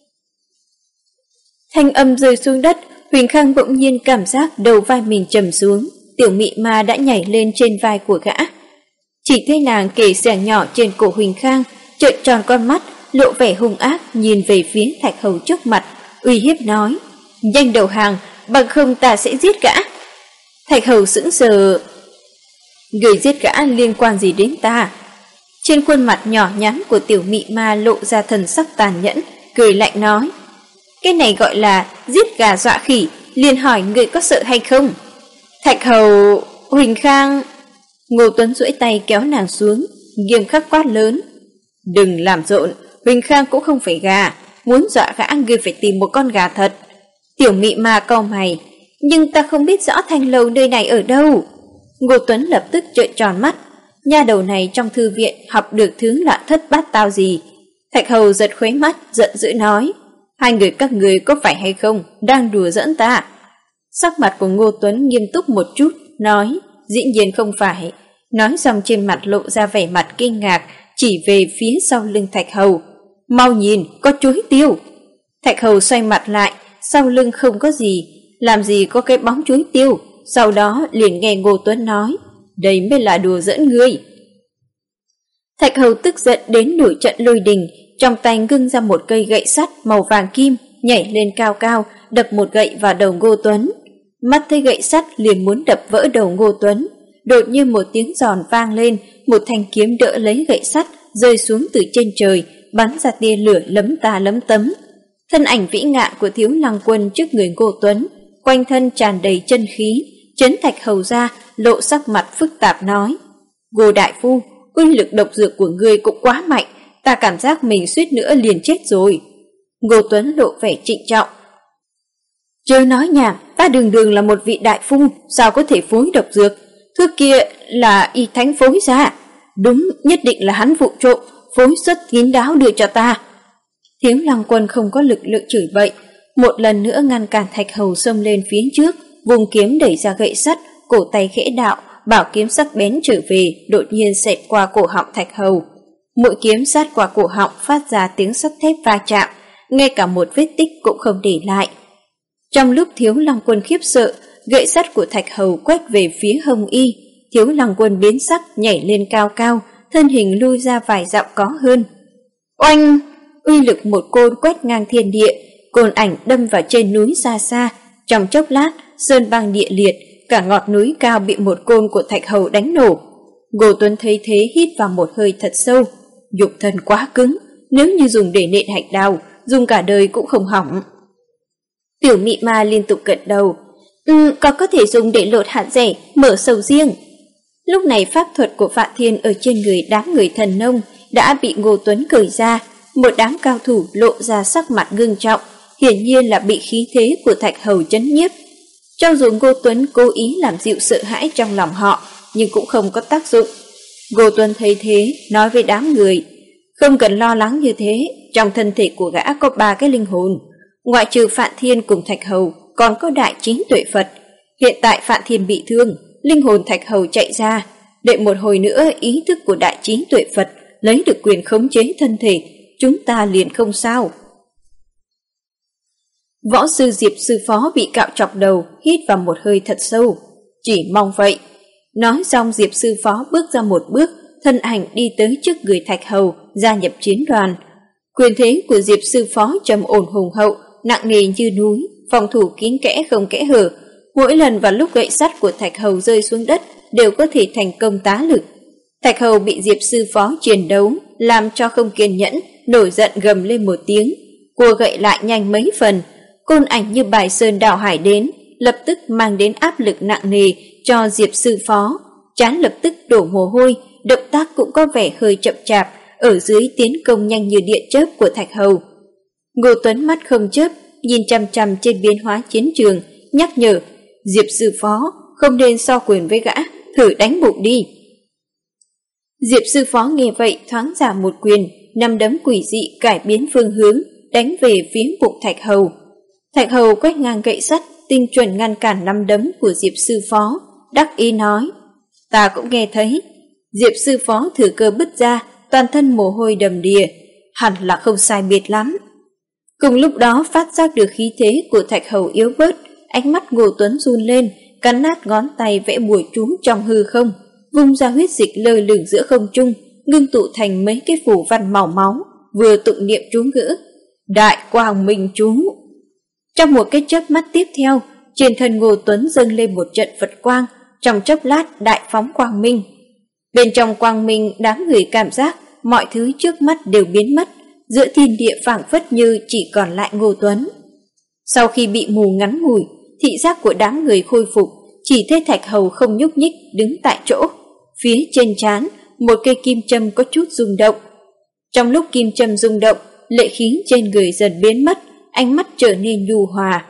Thanh âm rơi xuống đất, Huỳnh Khang bỗng nhiên cảm giác đầu vai mình trầm xuống, tiểu mị ma đã nhảy lên trên vai của gã. Chỉ thấy nàng kề xẻng nhỏ trên cổ Huỳnh Khang, trợn tròn con mắt, lộ vẻ hung ác nhìn về phía Thạch Hầu trước mặt, uy hiếp nói: nhanh đầu hàng, bằng không ta sẽ giết gã. Thạch Hầu sững sờ: người giết gã liên quan gì đến ta? Trên khuôn mặt nhỏ nhắn của tiểu mị ma lộ ra thần sắc tàn nhẫn, cười lạnh nói: cái này gọi là giết gà dọa khỉ, liền hỏi người có sợ hay không? Thạch Hầu... Huỳnh Khang... Ngô Tuấn duỗi tay kéo nàng xuống, nghiêm khắc quát lớn: đừng làm rộn, Huỳnh Khang cũng không phải gà, muốn dọa gã người phải tìm một con gà thật. Tiểu mị ma cau mày: nhưng ta không biết rõ thanh lâu nơi này ở đâu. Ngô Tuấn lập tức trợn tròn mắt, nha đầu này trong thư viện học được thứ loạn thất bát tao gì. Thạch Hầu giật khóe mắt, giận dữ nói: hai người các người có phải hay không đang đùa giỡn ta? Sắc mặt của Ngô Tuấn nghiêm túc một chút, nói: dĩ nhiên không phải. Nói xong trên mặt lộ ra vẻ mặt kinh ngạc, chỉ về phía sau lưng Thạch Hầu: mau nhìn, có chuối tiêu. Thạch Hầu xoay mặt lại, sau lưng không có gì, làm gì có cái bóng chuối tiêu. Sau đó liền nghe Ngô Tuấn nói: đây mới là đùa giỡn ngươi. Thạch Hầu tức giận đến nổi trận lôi đình, trong tay ngưng ra một cây gậy sắt màu vàng kim, nhảy lên cao cao, đập một gậy vào đầu Ngô Tuấn. Mắt thấy gậy sắt liền muốn đập vỡ đầu Ngô Tuấn, đột nhiên một tiếng giòn vang lên, một thanh kiếm đỡ lấy gậy sắt rơi xuống từ trên trời, bắn ra tia lửa lấm ta lấm tấm. Thân ảnh vĩ ngạn của Thiếu Lăng Quân trước người Ngô Tuấn, quanh thân tràn đầy chân khí, chấn Thạch Hầu ra, lộ sắc mặt phức tạp nói: Ngô đại phu, uy lực độc dược của ngươi cũng quá mạnh, ta cảm giác mình suýt nữa liền chết rồi. Ngô Tuấn lộ vẻ trịnh trọng. Chớ nói nhảm, ta đường đường là một vị đại phu, sao có thể phối độc dược? Thuốc kia là y thánh phối ra. Đúng, nhất định là hắn vụ trộm, phối xuất kín đáo đưa cho ta. Thiếu Lăng Quân không có lực lượng chửi bậy, một lần nữa ngăn cản Thạch Hầu xông lên phía trước, vùng kiếm đẩy ra gậy sắt, cổ tay khẽ đạo, bảo kiếm sắc bén trở về, đột nhiên xẹt qua cổ họng Thạch Hầu. Mũi kiếm sát qua cổ họng phát ra tiếng sắt thép va chạm, ngay cả một vết tích cũng không để lại. Trong lúc Thiếu Lăng Quân khiếp sợ, gậy sắt của Thạch Hầu quét về phía hông y, Thiếu Lăng Quân biến sắc nhảy lên cao cao, thân hình lui ra vài dặm có hơn. Oanh! Uy lực một côn quét ngang thiên địa, côn ảnh đâm vào trên núi xa xa, trong chốc lát sơn băng địa liệt, cả ngọn núi cao bị một côn của Thạch Hầu đánh nổ. Ngô Tuấn thấy thế hít vào một hơi thật sâu, nhục thân quá cứng, nếu như dùng để nện hạch đào, dùng cả đời cũng không hỏng. Tiểu Mị Ma liên tục gật đầu. Có thể dùng để lột hạt rẻ, mở sầu riêng. Lúc này pháp thuật của Phạm Thiên ở trên người đám người thần nông đã bị Ngô Tuấn cởi ra, một đám cao thủ lộ ra sắc mặt ngưng trọng, hiển nhiên là bị khí thế của Thạch Hầu chấn nhiếp. Cho dù Ngô Tuấn cố ý làm dịu sợ hãi trong lòng họ, nhưng cũng không có tác dụng. Ngô Tuấn thấy thế, nói với đám người, không cần lo lắng như thế, trong thân thể của gã có 3 cái linh hồn, ngoại trừ Phạm Thiên cùng Thạch Hầu, còn có Đại Trí Tuệ Phật. Hiện tại Phạm Thiên bị thương, linh hồn Thạch Hầu chạy ra, đợi một hồi nữa ý thức của Đại Trí Tuệ Phật lấy được quyền khống chế thân thể, chúng ta liền không sao. Võ sư Diệp sư phó bị cạo chọc đầu, hít vào một hơi thật sâu. Chỉ mong vậy. Nói xong Diệp sư phó bước ra một bước, thân ảnh đi tới trước người Thạch Hầu, gia nhập chiến đoàn. Quyền thế của Diệp sư phó trầm ổn hùng hậu, nặng nề như núi, phòng thủ kín kẽ không kẽ hở. Mỗi lần vào lúc gậy sắt của Thạch Hầu rơi xuống đất đều có thể thành công tá lực. Thạch Hầu bị Diệp sư phó chiến đấu, làm cho không kiên nhẫn, nổi giận gầm lên một tiếng, cua gậy lại nhanh mấy phần. Côn ảnh như bài sơn đảo hải đến, lập tức mang đến áp lực nặng nề cho Diệp sư phó, trán lập tức đổ mồ hôi, động tác cũng có vẻ hơi chậm chạp, ở dưới tiến công nhanh như điện chớp của Thạch Hầu. Ngô Tuấn mắt không chớp, nhìn chằm chằm trên biến hóa chiến trường, nhắc nhở, Diệp sư phó không nên so quyền với gã, thử đánh bụng đi. Diệp sư phó nghe vậy thoáng giả một quyền, năm đấm quỷ dị cải biến phương hướng, đánh về phía bụng Thạch Hầu. Thạch Hầu quét ngang gậy sắt, tinh chuẩn ngăn cản năm đấm của Diệp sư phó, đắc ý nói, ta cũng nghe thấy. Diệp sư phó thử cơ bứt ra, toàn thân mồ hôi đầm đìa, hẳn là không sai biệt lắm. Cùng lúc đó phát giác được khí thế của Thạch Hầu yếu bớt, ánh mắt Ngô Tuấn run lên, cắn nát ngón tay vẽ bùa chú trong hư không, vung ra huyết dịch lơ lửng giữa không trung, ngưng tụ thành mấy cái phù văn màu máu, vừa tụng niệm chú ngữ, Đại Quang Minh chú. Trong một cái chớp mắt tiếp theo, trên thân Ngô Tuấn dâng lên một trận Phật quang, trong chốc lát đại phóng quang minh. Bên trong quang minh, đám người cảm giác mọi thứ trước mắt đều biến mất, giữa thiên địa phảng phất như chỉ còn lại Ngô Tuấn. Sau khi bị mù ngắn ngủi, thị giác của đám người khôi phục, chỉ thấy Thạch Hầu không nhúc nhích đứng tại chỗ, phía trên trán một cây kim châm có chút rung động. Trong lúc kim châm rung động, lệ khí trên người dần biến mất, ánh mắt trở nên nhu hòa.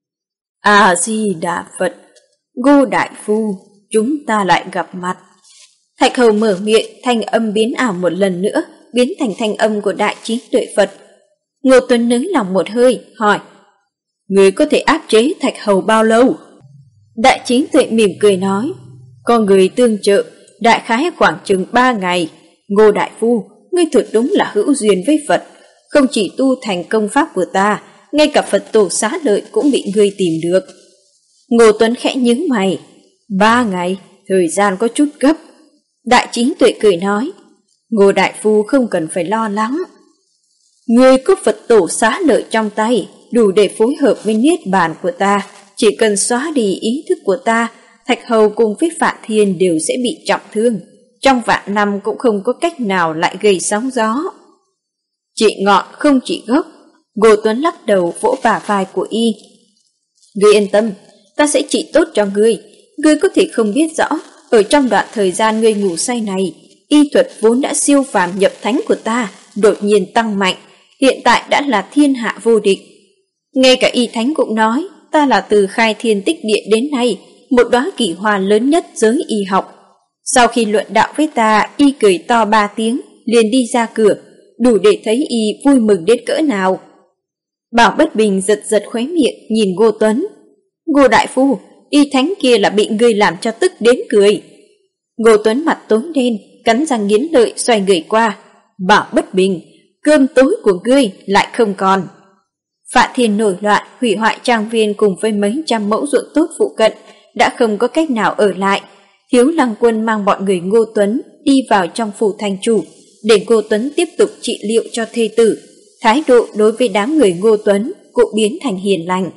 A Di Đà Phật, Ngô đại phu, chúng ta lại gặp mặt. Thạch Hầu mở miệng, thanh âm biến ảo một lần nữa, biến thành thanh âm của Đại Trí Tuệ Phật. Ngô Tuấn nới lòng một hơi, hỏi, người có thể áp chế Thạch Hầu bao lâu? Đại Trí Tuệ mỉm cười nói, có người tương trợ, đại khái khoảng chừng 3 ngày. Ngô đại phu, ngươi thật đúng là hữu duyên với Phật, không chỉ tu thành công pháp của ta, ngay cả Phật tổ Xá Lợi cũng bị ngươi tìm được. Ngô Tuấn khẽ nhướng mày, 3 ngày, thời gian có chút gấp. Đại Trí Tuệ cười nói, Ngô đại phu không cần phải lo lắng. Ngươi có Phật tổ Xá Lợi trong tay, đủ để phối hợp với niết bàn của ta, chỉ cần xóa đi ý thức của ta, Thạch Hầu cùng với Phạm Thiên đều sẽ bị trọng thương, trong vạn năm cũng không có cách nào lại gây sóng gió. Trị ngọn không trị gốc. Ngô Tuấn lắc đầu vỗ bả vai của y. Ngươi yên tâm, ta sẽ trị tốt cho ngươi. Ngươi có thể không biết rõ, ở trong đoạn thời gian ngươi ngủ say này, y thuật vốn đã siêu phàm nhập thánh của ta đột nhiên tăng mạnh, hiện tại đã là thiên hạ vô địch. Ngay cả y thánh cũng nói, ta là từ khai thiên tích địa đến nay một đóa kỳ hoa lớn nhất giới y học. Sau khi luận đạo với ta, y cười to 3 tiếng, liền đi ra cửa, đủ để thấy y vui mừng đến cỡ nào. Bảo Bất Bình giật giật khóe miệng nhìn Ngô Tuấn. Ngô đại phu, y thánh kia là bị ngươi làm cho tức đến cười. Ngô Tuấn mặt tối đen, cắn răng nghiến lợi xoay người qua. Bảo Bất Bình, cơm tối của ngươi lại không còn. Phạ Thiên nổi loạn, hủy hoại trang viên cùng với mấy trăm mẫu ruộng tốt phụ cận, đã không có cách nào ở lại. Thiếu Lăng Quân mang bọn người Ngô Tuấn đi vào trong phủ thành chủ, để Ngô Tuấn tiếp tục trị liệu cho thê tử. Thái độ đối với đám người Ngô Tuấn cũng biến thành hiền lành.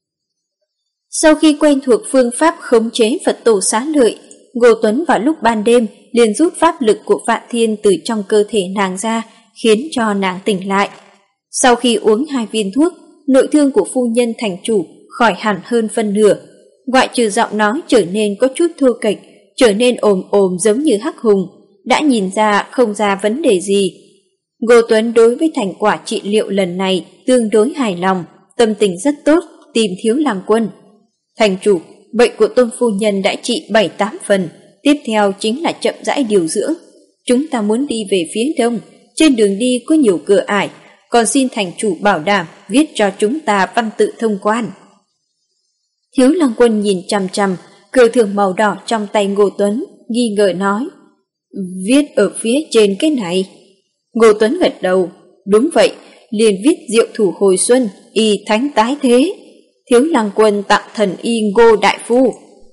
Sau khi quen thuộc phương pháp khống chế Phật tổ Xá Lợi, Ngô Tuấn vào lúc ban đêm liền rút pháp lực của Phạ Thiên từ trong cơ thể nàng ra, khiến cho nàng tỉnh lại. Sau khi uống 2 viên thuốc, nội thương của phu nhân thành chủ khỏi hẳn hơn phân nửa. Ngoại trừ giọng nói trở nên có chút thô kệch, trở nên ồm ồm giống như hắc hùng, đã nhìn ra không ra vấn đề gì. Ngô Tuấn đối với thành quả trị liệu lần này tương đối hài lòng, tâm tình rất tốt, tìm Thiếu Lăng Quân. Thành chủ, bệnh của Tôn phu nhân đã trị 7-8 phần, tiếp theo chính là chậm rãi điều dưỡng. Chúng ta muốn đi về phía đông, trên đường đi có nhiều cửa ải, còn xin thành chủ bảo đảm viết cho chúng ta văn tự thông quan. Thiếu Lăng Quân nhìn chằm chằm cờ thường màu đỏ trong tay Ngô Tuấn, nghi ngờ nói: Viết ở phía trên cái này. Ngô Tuấn gật đầu: Đúng vậy, liền viết diệu thủ hồi xuân, y thánh tái thế. Thiếu Lăng Quân tặng thần y Ngô đại phu.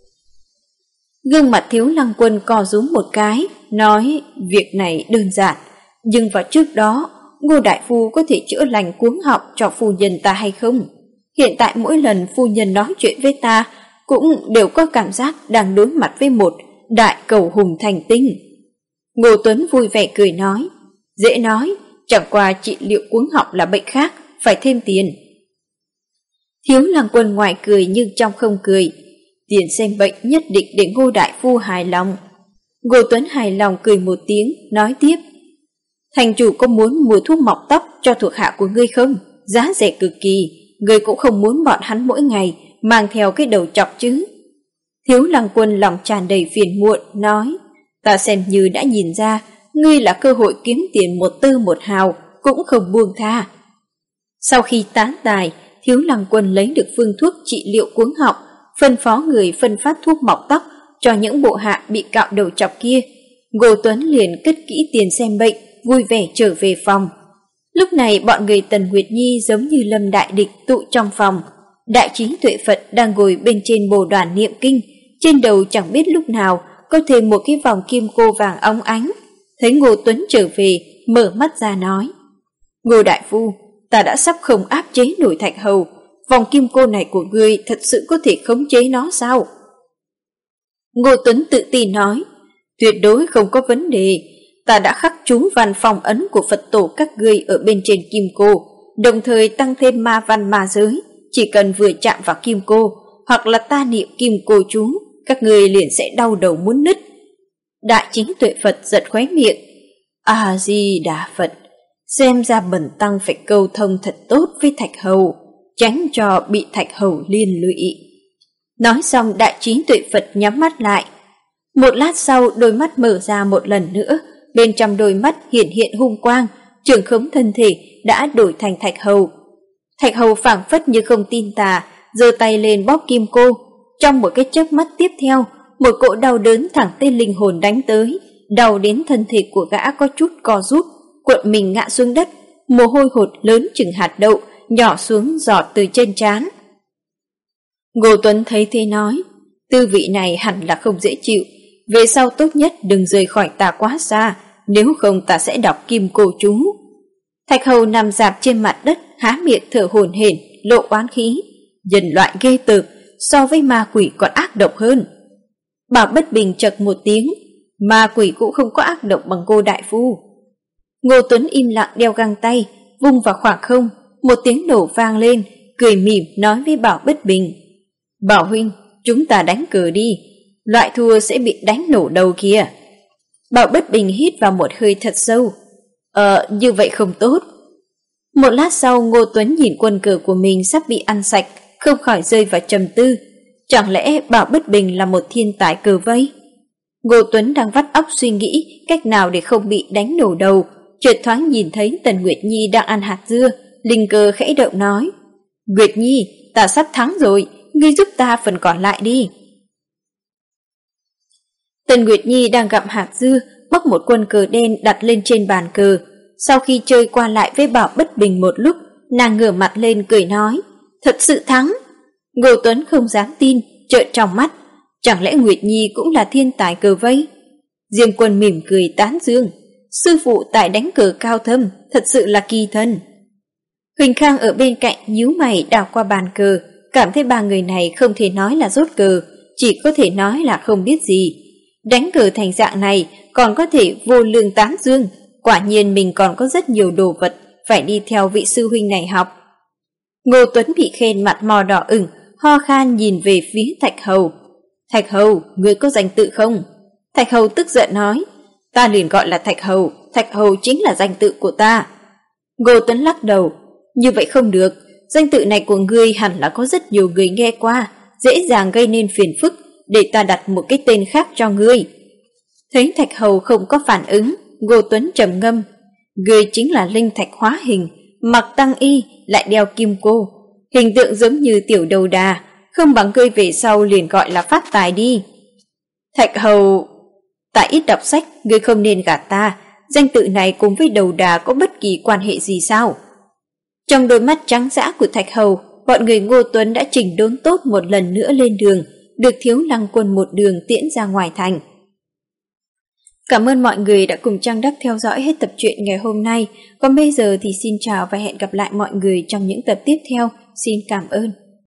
Gương mặt Thiếu Lăng Quân co rúm một cái, nói: Việc này đơn giản, nhưng vào trước đó Ngô đại phu có thể chữa lành cuống họng cho phu nhân ta hay không? Hiện tại mỗi lần phu nhân nói chuyện với ta cũng đều có cảm giác đang đối mặt với một đại cầu hùng thành tinh. Ngô Tuấn vui vẻ cười nói: Dễ nói, chẳng qua trị liệu cuống họng là bệnh khác, phải thêm tiền. Thiếu Lăng Quân ngoài cười nhưng trong không cười: Tiền xem bệnh nhất định để Ngô đại phu hài lòng. Ngô Tuấn hài lòng cười một tiếng, nói tiếp: Thành chủ có muốn mua thuốc mọc tóc cho thuộc hạ của ngươi không? Giá rẻ cực kỳ, ngươi cũng không muốn bọn hắn mỗi ngày mang theo cái đầu chọc chứ. Thiếu Lăng Quân lòng tràn đầy phiền muộn, nói: Ta xem như đã nhìn ra, ngươi là cơ hội kiếm tiền một tư một hào, cũng không buông tha. Sau khi tán tài, Thiếu Lăng Quân lấy được phương thuốc trị liệu cuống họng, phân phó người phân phát thuốc mọc tóc cho những bộ hạ bị cạo đầu chọc kia. Ngô Tuấn liền cất kỹ tiền xem bệnh, vui vẻ trở về phòng. Lúc này bọn người Tần Nguyệt Nhi giống như lâm đại địch tụ trong phòng. Đại trí Tuệ Phật đang ngồi bên trên bồ đoàn niệm kinh, trên đầu chẳng biết lúc nào có thêm một cái vòng kim cô vàng óng ánh. Thấy Ngô Tuấn trở về, mở mắt ra nói: Ngô đại phu, ta đã sắp không áp chế nổi Thạch Hầu, vòng kim cô này của ngươi thật sự có thể khống chế nó sao? Ngô Tuấn tự tin nói: Tuyệt đối không có vấn đề, ta đã khắc chú văn phong ấn của Phật tổ các ngươi ở bên trên kim cô, đồng thời tăng thêm ma văn ma giới, chỉ cần vừa chạm vào kim cô hoặc là ta niệm kim cô chú, các ngươi liền sẽ đau đầu muốn nứt. Đại Trí Tuệ Phật giật khóe miệng: A Di Đà Phật, xem ra bần tăng phải câu thông thật tốt với Thạch Hầu, tránh cho bị Thạch Hầu liên lụy. Nói xong, Đại Trí Tuệ Phật nhắm mắt lại. Một lát sau, đôi mắt mở ra một lần nữa, bên trong đôi mắt hiện hiện hung quang, trưởng khống thân thể đã đổi thành Thạch Hầu. Thạch Hầu phảng phất như không tin tà, giơ tay lên bóp kim cô. Trong một cái chớp mắt tiếp theo, một cỗ đau đớn thẳng tên linh hồn đánh tới, đau đến thân thể của gã có chút co rút, cuộn mình ngã xuống đất, mồ hôi hột lớn chừng hạt đậu nhỏ xuống giọt từ trên trán. Ngô Tuấn thấy thế nói: Tư vị này hẳn là không dễ chịu, về sau tốt nhất đừng rời khỏi ta quá xa, nếu không ta sẽ đọc kim cô chú. Thạch Hầu nằm rạp trên mặt đất, há miệng thở hổn hển, lộ oán khí. Nhân loại ghê tởm, so với ma quỷ còn ác độc hơn. Bảo Bất Bình chật một tiếng: Ma quỷ cũng không có ác độc bằng Ngô đại phu. Ngô Tuấn im lặng đeo găng tay, vung vào khoảng không, một tiếng nổ vang lên, cười mỉm nói với Bảo Bất Bình: Bảo huynh, chúng ta đánh cờ đi. loại thua sẽ bị đánh nổ đầu kìa. Bảo Bất Bình hít vào một hơi thật sâu. Như vậy không tốt. Một lát sau, Ngô Tuấn nhìn quân cờ của mình sắp bị ăn sạch, không khỏi rơi vào trầm tư. Chẳng lẽ Bảo Bất Bình là một thiên tài cờ vây? Ngô Tuấn đang vắt óc suy nghĩ cách nào để không bị đánh nổ đầu, chợt thoáng nhìn thấy Tần Nguyệt Nhi đang ăn hạt dưa, linh cơ khẽ động nói: "Nguyệt Nhi, ta sắp thắng rồi, ngươi giúp ta phần còn lại đi." Tần Nguyệt Nhi đang gặm hạt dưa, bóc một quân cờ đen đặt lên trên bàn cờ. Sau khi chơi qua lại với Bảo Bất Bình một lúc, nàng ngửa mặt lên cười nói: "Thật sự thắng." Ngô Tuấn không dám tin, trợn tròng mắt, chẳng lẽ Nguyệt Nhi cũng là thiên tài cờ vây? Diêm Quân mỉm cười tán dương: "Sư phụ tài đánh cờ cao thâm, thật sự là kỳ thần." Huỳnh Khang ở bên cạnh nhíu mày đảo qua bàn cờ, cảm thấy ba người này không thể nói là rốt cờ, chỉ có thể nói là không biết gì. Đánh cờ thành dạng này còn có thể vô lương tán dương, quả nhiên mình còn có rất nhiều đồ vật phải đi theo vị sư huynh này học. Ngô Tuấn bị khen mặt mò đỏ ửng, ho khan nhìn về phía Thạch Hầu. "Thạch Hầu, ngươi có danh tự không?" Thạch Hầu tức giận nói: "Ta liền gọi là Thạch Hầu chính là danh tự của ta." Ngô Tuấn lắc đầu: "Như vậy không được, danh tự này của ngươi hẳn là có rất nhiều người nghe qua, dễ dàng gây nên phiền phức, để ta đặt một cái tên khác cho ngươi." Thấy Thạch Hầu không có phản ứng, Ngô Tuấn trầm ngâm: "Ngươi chính là linh thạch hóa hình, mặc tăng y lại đeo kim cô, hình tượng giống như tiểu đầu đà, không bằng ngươi về sau liền gọi là phát tài đi." Thạch Hầu: "Ta ít đọc sách, ngươi không nên gạt ta, danh tự này cùng với đầu đà có bất kỳ quan hệ gì sao?" Trong đôi mắt trắng dã của Thạch Hầu, bọn người Ngô Tuấn đã chỉnh đốn tốt một lần nữa lên đường, được Thiếu Lăng Quân một đường tiễn ra ngoài thành. Cảm ơn mọi người đã cùng Trang Đắc theo dõi hết tập truyện ngày hôm nay. Còn bây giờ thì xin chào và hẹn gặp lại mọi người trong những tập tiếp theo. Xin cảm ơn.